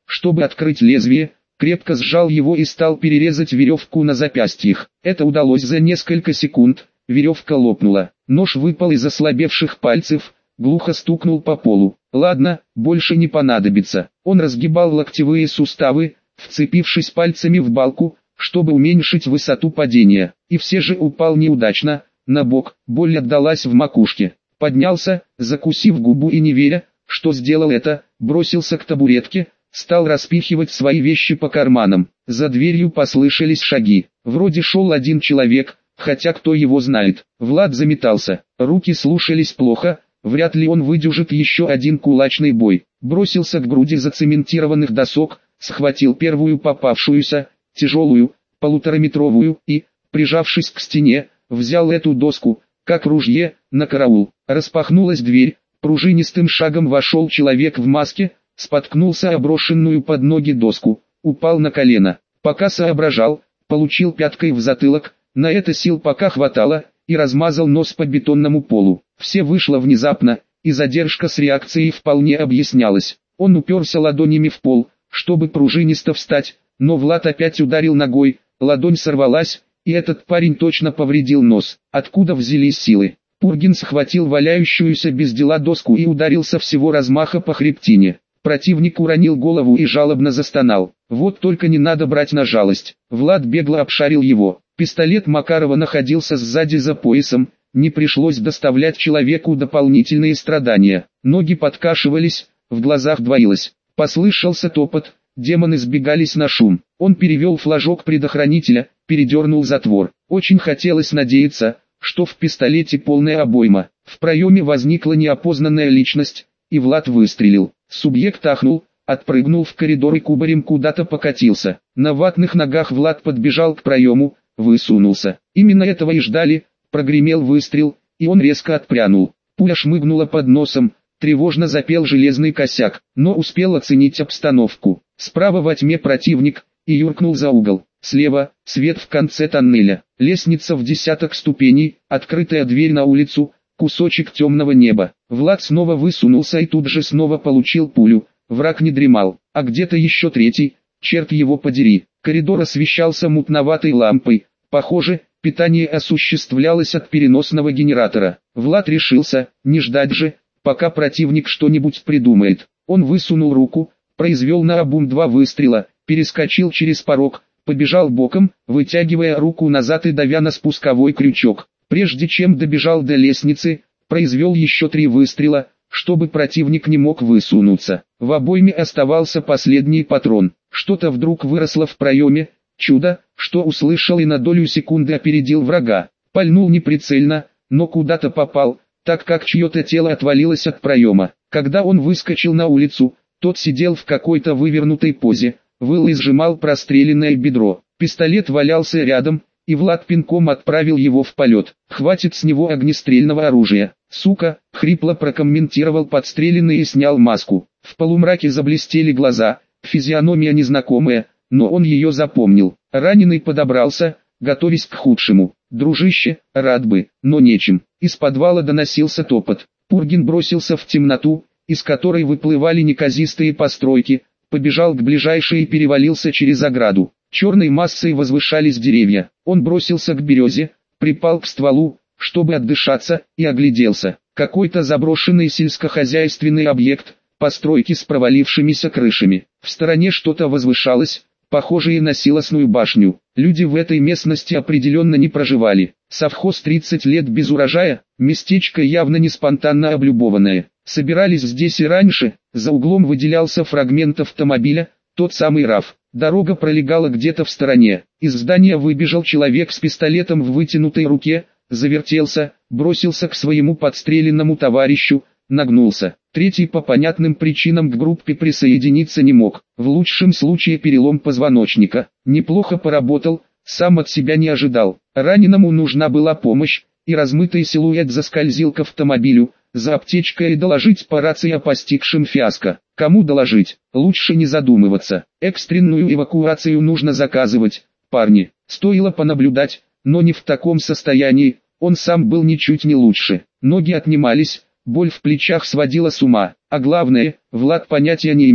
Speaker 1: чтобы открыть лезвие, крепко сжал его и стал перерезать веревку на запястьях. Это удалось за несколько секунд, веревка лопнула, нож выпал из ослабевших пальцев, глухо стукнул по полу. Ладно, больше не понадобится. Он разгибал локтевые суставы, вцепившись пальцами в балку, чтобы уменьшить высоту падения, и все же упал неудачно, на бок, боль отдалась в макушке. Поднялся, закусив губу и не веря, что сделал это, бросился к табуретке, стал распихивать свои вещи по карманам. За дверью послышались шаги. Вроде шел один человек, хотя кто его знает. Влад заметался, руки слушались плохо, вряд ли он выдержит еще один кулачный бой. Бросился к груди зацементированных досок, схватил первую попавшуюся, тяжелую, полутораметровую и, прижавшись к стене, взял эту доску, как ружье, на караул. Распахнулась дверь, пружинистым шагом вошел человек в маске, споткнулся о брошенную под ноги доску, упал на колено. Пока соображал, получил пяткой в затылок, на это сил пока хватало, и размазал нос по бетонному полу. Все вышло внезапно, и задержка с реакцией вполне объяснялась. Он уперся ладонями в пол, чтобы пружинисто встать, но Влад опять ударил ногой, ладонь сорвалась, и этот парень точно повредил нос. Откуда взялись силы? Пургин схватил валяющуюся без дела доску и ударил со всего размаха по хребтине. Противник уронил голову и жалобно застонал. Вот только не надо брать на жалость. Влад бегло обшарил его. Пистолет Макарова находился сзади за поясом, не пришлось доставлять человеку дополнительные страдания. Ноги подкашивались, в глазах двоилось. Послышался топот, демоны сбегались на шум. Он перевел флажок предохранителя, передернул затвор. Очень хотелось надеяться, что в пистолете полная обойма. В проеме возникла неопознанная личность, и Влад выстрелил. Субъект ахнул, отпрыгнул в коридор и кубарем куда-то покатился. На ватных ногах Влад подбежал к проему, высунулся. Именно этого и ждали, прогремел выстрел, и он резко отпрянул. Пуля шмыгнула под носом, тревожно запел железный косяк, но успел оценить обстановку. Справа во тьме противник, и юркнул за угол. Слева, свет в конце тоннеля, лестница в десяток ступеней, открытая дверь на улицу, кусочек темного неба. Влад снова высунулся и тут же снова получил пулю. Враг не дремал, а где-то еще третий, черт его подери. Коридор освещался мутноватой лампой. Похоже, питание осуществлялось от переносного генератора. Влад решился, не ждать же, пока противник что-нибудь придумает. Он высунул руку, произвел наобум два выстрела, перескочил через порог, побежал боком, вытягивая руку назад и давя на спусковой крючок. Прежде чем добежал до лестницы, произвел еще три выстрела, чтобы противник не мог высунуться. В обойме оставался последний патрон. Что-то вдруг выросло в проеме, чудо, что услышал и на долю секунды опередил врага. Пальнул неприцельно, но куда-то попал, так как чье-то тело отвалилось от проема. Когда он выскочил на улицу, тот сидел в какой-то вывернутой позе, выл и сжимал простреленное бедро. Пистолет валялся рядом, и Влад пинком отправил его в полет. «Хватит с него огнестрельного оружия, сука!» — хрипло прокомментировал подстреленный и снял маску. В полумраке заблестели глаза, физиономия незнакомая, но он ее запомнил. Раненый подобрался, готовясь к худшему. «Дружище, рад бы, но нечем». Из подвала доносился топот. Пургин бросился в темноту, из которой выплывали неказистые постройки, побежал к ближайшей и перевалился через ограду. Черной массой возвышались деревья. Он бросился к березе, припал к стволу, чтобы отдышаться, и огляделся. Какой-то заброшенный сельскохозяйственный объект, постройки с провалившимися крышами. В стороне что-то возвышалось, похожее на силосную башню. Люди в этой местности определенно не проживали. Совхоз тридцать лет без урожая, местечко явно не спонтанно облюбованное. Собирались здесь и раньше, за углом выделялся фрагмент автомобиля, тот самый РАФ. Дорога пролегала где-то в стороне. Из здания выбежал человек с пистолетом в вытянутой руке, завертелся, бросился к своему подстреленному товарищу, нагнулся. Третий по понятным причинам к группе присоединиться не мог. В лучшем случае перелом позвоночника. Неплохо поработал, сам от себя не ожидал. Раненому нужна была помощь, и размытый силуэт заскользил к автомобилю, за аптечкой и доложить по рации о постигшем фиаско. Кому доложить? Лучше не задумываться. Экстренную эвакуацию нужно заказывать. Парни, стоило понаблюдать, но не в таком состоянии, он сам был ничуть не лучше. Ноги отнимались, боль в плечах сводила с ума. А главное, Влад понятия не имел,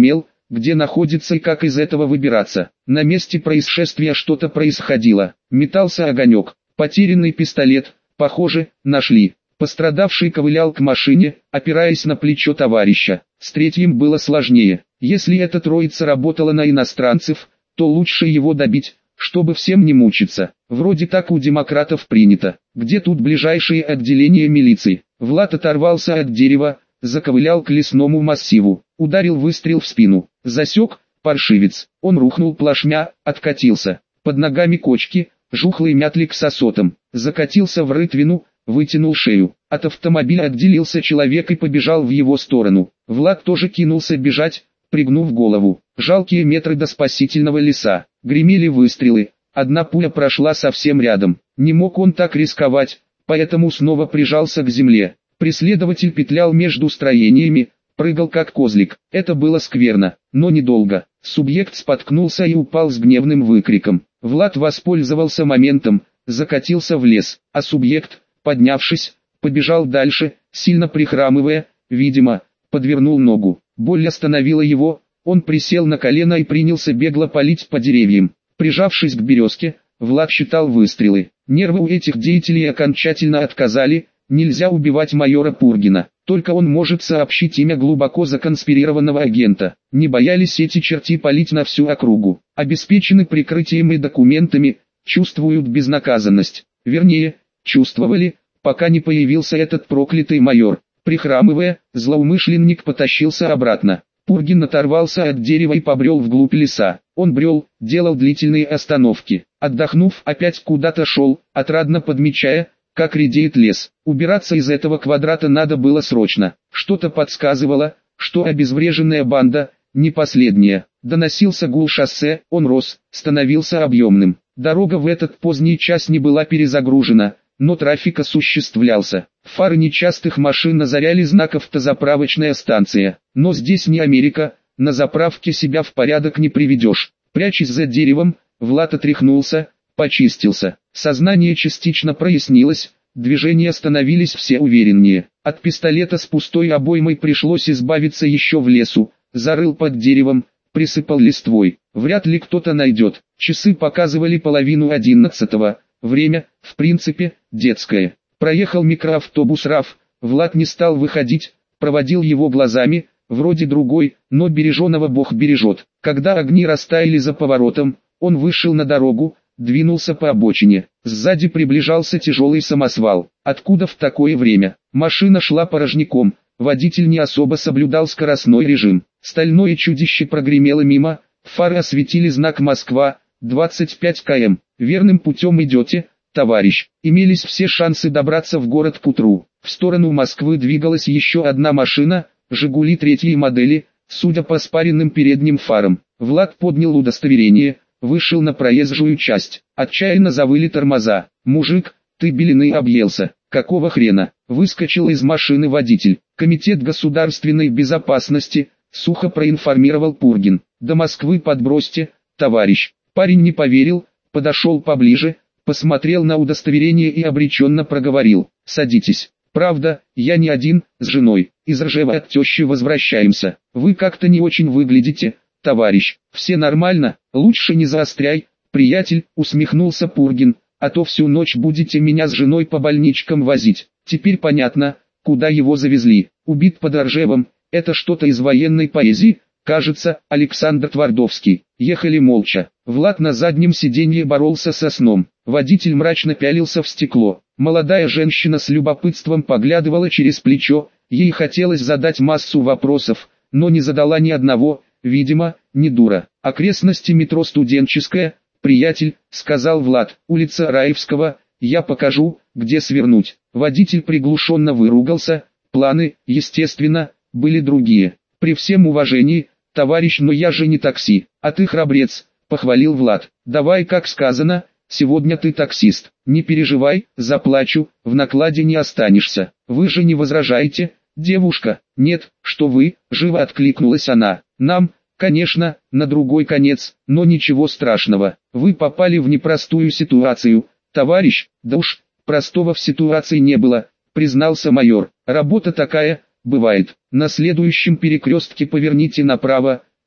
Speaker 1: где находится и как из этого выбираться. На месте происшествия что-то происходило. Метался огонек. Потерянный пистолет, похоже, нашли. Пострадавший ковылял к машине, опираясь на плечо товарища. С третьим было сложнее. Если эта троица работала на иностранцев, то лучше его добить, чтобы всем не мучиться. Вроде так у демократов принято. Где тут ближайшие отделения милиции? Влад оторвался от дерева, заковылял к лесному массиву, ударил выстрел в спину. Засек, паршивец. Он рухнул плашмя, откатился. Под ногами кочки, жухлый мятлик с осотом. Закатился в рытвину, вытянул шею. От автомобиля отделился человек и побежал в его сторону. Влад тоже кинулся бежать, пригнув голову. Жалкие метры до спасительного леса. Гремели выстрелы. Одна пуля прошла совсем рядом. Не мог он так рисковать, поэтому снова прижался к земле. Преследователь петлял между строениями, прыгал как козлик. Это было скверно, но недолго. Субъект споткнулся и упал с гневным выкриком. Влад воспользовался моментом, закатился в лес, а субъект, поднявшись, побежал дальше, сильно прихрамывая, видимо, подвернул ногу. Боль остановила его, он присел на колено и принялся бегло палить по деревьям. Прижавшись к березке, Влад считал выстрелы. Нервы у этих деятелей окончательно отказали, нельзя убивать майора Пургина. Только он может сообщить имя глубоко законспирированного агента. Не боялись эти черти палить на всю округу. Обеспечены прикрытием и документами, чувствуют безнаказанность. Вернее, чувствовали, пока не появился этот проклятый майор. Прихрамывая, злоумышленник потащился обратно. Пургин оторвался от дерева и побрел вглубь леса. Он брел, делал длительные остановки. Отдохнув, опять куда-то шел, отрадно подмечая, как редеет лес. Убираться из этого квадрата надо было срочно. Что-то подсказывало, что обезвреженная банда, не последняя. Доносился гул шоссе, он рос, становился объемным. Дорога в этот поздний час не была перезагружена, но трафик осуществлялся. Фары нечастых машин озаряли знак «Автозаправочная станция». Но здесь не Америка, на заправке себя в порядок не приведешь. Прячась за деревом, Влад отряхнулся, почистился. Сознание частично прояснилось, движения становились все увереннее. От пистолета с пустой обоймой пришлось избавиться еще в лесу, зарыл под деревом, присыпал листвой. Вряд ли кто-то найдет. Часы показывали половину одиннадцатого. Время, в принципе, детское. Проехал микроавтобус РАФ, Влад не стал выходить, проводил его глазами, вроде другой, но береженого Бог бережет. Когда огни растаяли за поворотом, он вышел на дорогу, двинулся по обочине. Сзади приближался тяжелый самосвал. Откуда в такое время? Машина шла порожняком, водитель не особо соблюдал скоростной режим. Стальное чудище прогремело мимо, фары осветили знак «Москва», двадцать пять километров. Верным путем идете, товарищ. Имелись все шансы добраться в город к утру. В сторону Москвы двигалась еще одна машина, «Жигули» третьей модели, судя по спаренным передним фарам. Влад поднял удостоверение, вышел на проезжую часть. Отчаянно завыли тормоза. «Мужик, ты беленый объелся. Какого хрена?» Выскочил из машины водитель. «Комитет государственной безопасности», сухо проинформировал Пургин. «До Москвы подбросьте, товарищ». Парень не поверил, подошел поближе, посмотрел на удостоверение и обреченно проговорил: «Садитесь. Правда, я не один, с женой. Из Ржева от тещи возвращаемся. Вы как-то не очень выглядите, товарищ. Все нормально, лучше не заостряй, приятель», усмехнулся Пургин, «а то всю ночь будете меня с женой по больничкам возить». Теперь понятно, куда его завезли. Убит под Ржевом, это что-то из военной поэзии, кажется, Александр Твардовский. Ехали молча. Влад на заднем сиденье боролся со сном. Водитель мрачно пялился в стекло. Молодая женщина с любопытством поглядывала через плечо. Ей хотелось задать массу вопросов, но не задала ни одного, видимо, не дура. «Окрестности метро Студенческая, приятель», — сказал Влад. «Улица Раевского, я покажу, где свернуть». Водитель приглушенно выругался. Планы, естественно, были другие. «При всем уважении, товарищ, но я же не такси». «А ты храбрец», — похвалил Влад. «Давай как сказано, сегодня ты таксист. Не переживай, заплачу, в накладе не останешься. Вы же не возражаете, девушка?» «Нет, что вы», — живо откликнулась она. «Нам, конечно, на другой конец, но ничего страшного. Вы попали в непростую ситуацию, товарищ». «Да уж, простого в ситуации не было», — признался майор. «Работа такая, бывает. На следующем перекрестке поверните направо,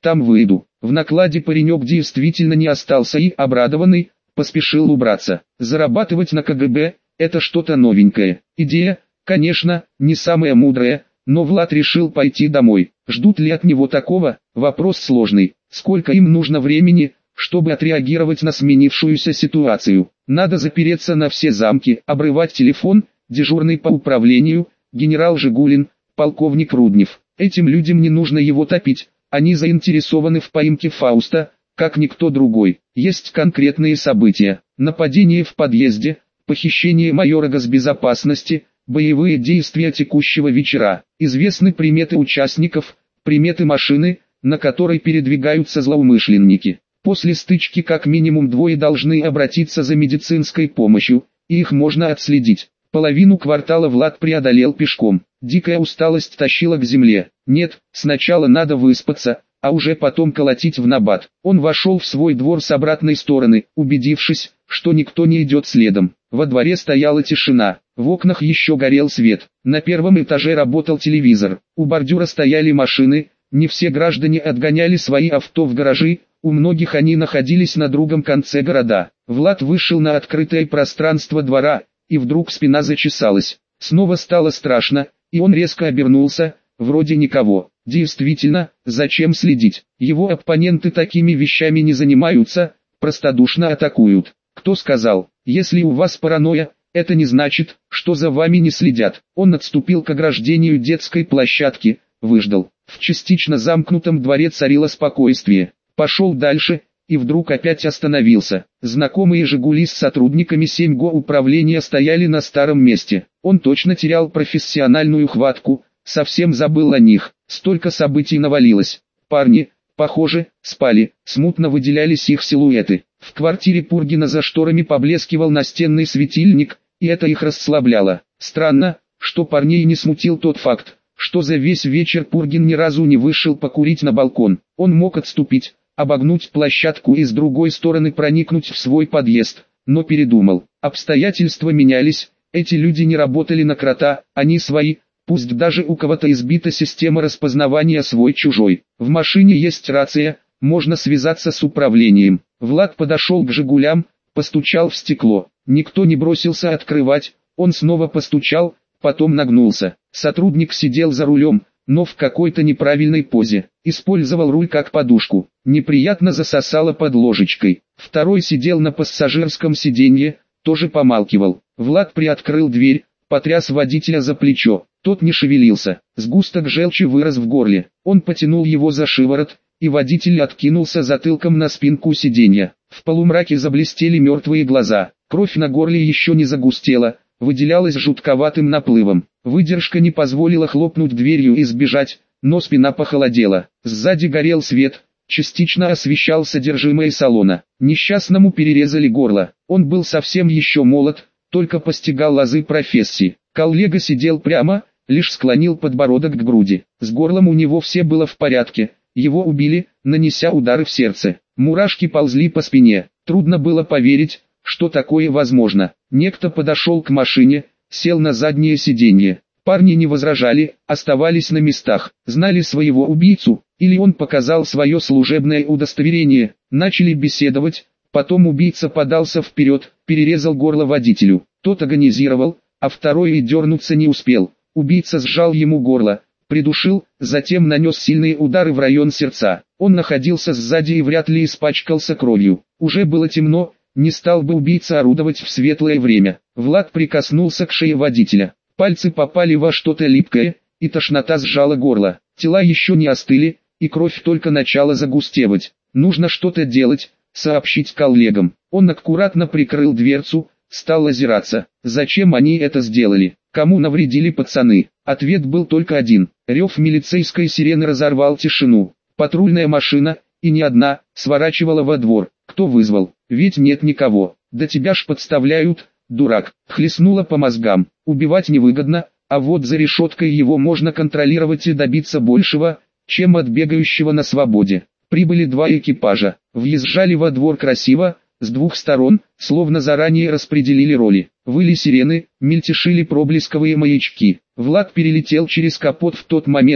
Speaker 1: там выйду. В накладе паренек действительно не остался и, обрадованный, поспешил убраться. Зарабатывать на ка гэ бэ – это что-то новенькое. Идея, конечно, не самая мудрая, но Влад решил пойти домой. Ждут ли от него такого? Вопрос сложный. Сколько им нужно времени, чтобы отреагировать на сменившуюся ситуацию? Надо запереться на все замки, обрывать телефон, дежурный по управлению, генерал Жигулин, полковник Руднев. Этим людям не нужно его топить, они заинтересованы в поимке Фауста, как никто другой. Есть конкретные события: нападение в подъезде, похищение майора госбезопасности, боевые действия текущего вечера. Известны приметы участников, приметы машины, на которой передвигаются злоумышленники. После стычки как минимум двое должны обратиться за медицинской помощью, и их можно отследить. Половину квартала Влад преодолел пешком. Дикая усталость тащила к земле. Нет, сначала надо выспаться, а уже потом колотить в набат. Он вошел в свой двор с обратной стороны, убедившись, что никто не идет следом. Во дворе стояла тишина, в окнах еще горел свет. На первом этаже работал телевизор, у бордюра стояли машины, не все граждане отгоняли свои авто в гаражи, у многих они находились на другом конце города. Влад вышел на открытое пространство двора, и вдруг спина зачесалась. Снова стало страшно, и он резко обернулся, вроде никого. Действительно, зачем следить? Его оппоненты такими вещами не занимаются, простодушно атакуют. Кто сказал? Если у вас паранойя, это не значит, что за вами не следят. Он отступил к ограждению детской площадки, выждал. В частично замкнутом дворе царило спокойствие. Пошел дальше, и вдруг опять остановился. Знакомые «Жигули» с сотрудниками семь гэ управления стояли на старом месте. Он точно терял профессиональную хватку, совсем забыл о них. Столько событий навалилось. Парни, похоже, спали, смутно выделялись их силуэты. В квартире Пургина за шторами поблескивал настенный светильник, и это их расслабляло. Странно, что парней не смутил тот факт, что за весь вечер Пургин ни разу не вышел покурить на балкон. Он мог отступить, обогнуть площадку и с другой стороны проникнуть в свой подъезд, но передумал. Обстоятельства менялись, эти люди не работали на крота, они свои, пусть даже у кого-то избита система распознавания свой-чужой. В машине есть рация, можно связаться с управлением. Влад подошел к «Жигулям», постучал в стекло. Никто не бросился открывать, он снова постучал, потом нагнулся. Сотрудник сидел за рулем, но в какой-то неправильной позе. Использовал руль как подушку. Неприятно засосало под ложечкой. Второй сидел на пассажирском сиденье, тоже помалкивал. Влад приоткрыл дверь, потряс водителя за плечо. Тот не шевелился. Сгусток желчи вырос в горле. Он потянул его за шиворот, и водитель откинулся затылком на спинку сиденья. В полумраке заблестели мертвые глаза. Кровь на горле еще не загустела, выделялась жутковатым наплывом. Выдержка не позволила хлопнуть дверью и сбежать, но спина похолодела. Сзади горел свет, частично освещал содержимое салона. Несчастному перерезали горло. Он был совсем еще молод, только постигал азы профессии. Коллега сидел прямо, лишь склонил подбородок к груди. С горлом у него все было в порядке. Его убили, нанеся удары в сердце. Мурашки ползли по спине. Трудно было поверить, что такое возможно. Некто подошел к машине, сел на заднее сиденье. Парни не возражали, оставались на местах. Знали своего убийцу, или он показал свое служебное удостоверение. Начали беседовать, потом убийца подался вперед, перерезал горло водителю. Тот агонизировал, а второй и дернуться не успел. Убийца сжал ему горло, придушил, затем нанес сильные удары в район сердца. Он находился сзади и вряд ли испачкался кровью. Уже было темно, не стал бы убийца орудовать в светлое время. Влад прикоснулся к шее водителя. Пальцы попали во что-то липкое, и тошнота сжала горло. Тела еще не остыли, и кровь только начала загустевать. Нужно что-то делать, сообщить коллегам. Он аккуратно прикрыл дверцу, стал озираться. Зачем они это сделали? Кому навредили пацаны? Ответ был только один. Рев милицейской сирены разорвал тишину. Патрульная машина, и не одна, сворачивала во двор. Кто вызвал? Ведь нет никого. Да тебя ж подставляют, дурак. Хлестнуло по мозгам. Убивать невыгодно, а вот за решеткой его можно контролировать и добиться большего, чем от бегающего на свободе. Прибыли два экипажа. Въезжали во двор красиво, с двух сторон, словно заранее распределили роли. Выли сирены, мельтешили проблесковые маячки. Влад перелетел через капот в тот момент,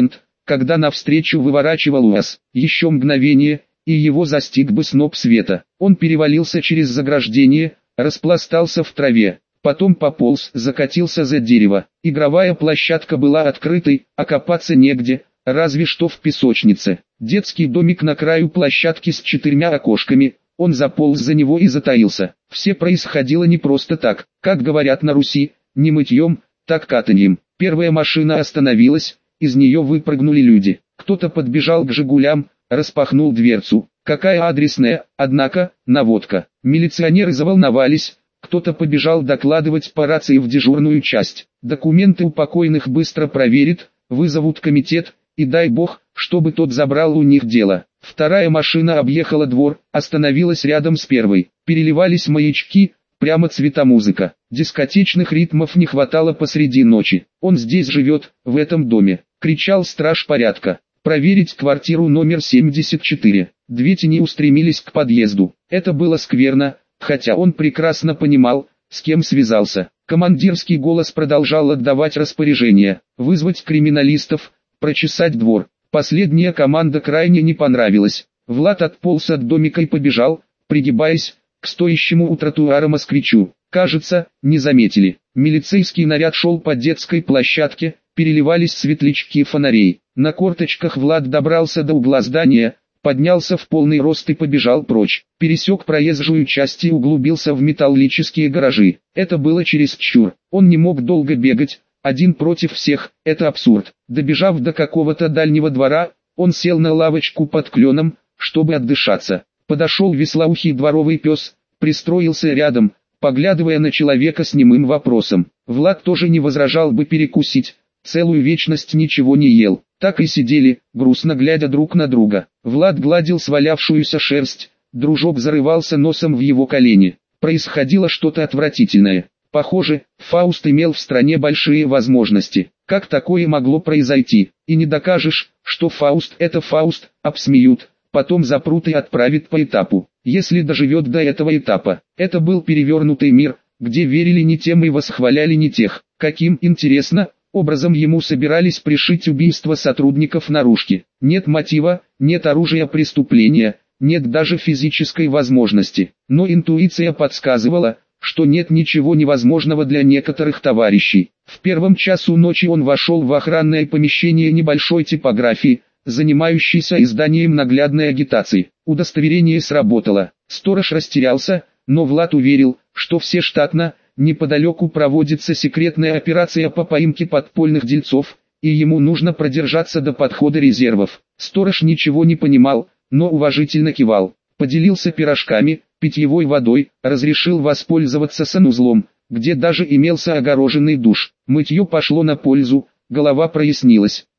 Speaker 1: когда навстречу выворачивал УАЗ. Еще мгновение, и его застиг бы сноп света. Он перевалился через заграждение, распластался в траве, потом пополз, закатился за дерево. Игровая площадка была открытой, а копаться негде, разве что в песочнице. Детский домик на краю площадки с четырьмя окошками, он заполз за него и затаился. Все происходило не просто так, как говорят на Руси, не мытьем, так катаньем. Первая машина остановилась, из нее выпрыгнули люди. Кто-то подбежал к «Жигулям», распахнул дверцу. Какая адресная, однако, наводка. Милиционеры заволновались, кто-то побежал докладывать по рации в дежурную часть. Документы у покойных быстро проверят, вызовут комитет, и дай бог, чтобы тот забрал у них дело. Вторая машина объехала двор, остановилась рядом с первой. Переливались маячки, прямо цветомузыка. Дискотечных ритмов не хватало посреди ночи. Он здесь живет, в этом доме, кричал страж порядка. Проверить квартиру номер семьдесят четыре. Две тени устремились к подъезду. Это было скверно, хотя он прекрасно понимал, с кем связался. Командирский голос продолжал отдавать распоряжения. Вызвать криминалистов, прочесать двор. Последняя команда крайне не понравилась. Влад отполз от домика и побежал, пригибаясь, к стоящему у тротуара москвичу. Кажется, не заметили. Милицейский наряд шел по детской площадке, переливались светлячки фонарей. На корточках Влад добрался до угла здания, поднялся в полный рост и побежал прочь. Пересек проезжую часть и углубился в металлические гаражи. Это было чересчур. Он не мог долго бегать, один против всех, это абсурд. Добежав до какого-то дальнего двора, он сел на лавочку под кленом, чтобы отдышаться. Подошел веслоухий дворовый пес, пристроился рядом, поглядывая на человека с немым вопросом. Влад тоже не возражал бы перекусить, целую вечность ничего не ел. Так и сидели, грустно глядя друг на друга. Влад гладил свалявшуюся шерсть, дружок зарывался носом в его колени. Происходило что-то отвратительное. Похоже, Фауст имел в стране большие возможности. Как такое могло произойти? И не докажешь, что Фауст это Фауст, обсмеют, потом запрут и отправят по этапу. Если доживет до этого этапа. Это был перевернутый мир, где верили не тем и восхваляли не тех. Каким, интересно, образом ему собирались пришить убийство сотрудников наружки. Нет мотива, нет оружия преступления, нет даже физической возможности. Но интуиция подсказывала, что нет ничего невозможного для некоторых товарищей. В первом часу ночи он вошел в охранное помещение небольшой типографии, занимающейся изданием наглядной агитации. Удостоверение сработало. Сторож растерялся, но Влад уверил, что все штатно, неподалеку проводится секретная операция по поимке подпольных дельцов, и ему нужно продержаться до подхода резервов. Сторож ничего не понимал, но уважительно кивал. Поделился пирожками, питьевой водой, разрешил воспользоваться санузлом, где даже имелся огороженный душ. Мытье пошло на пользу, голова прояснилась.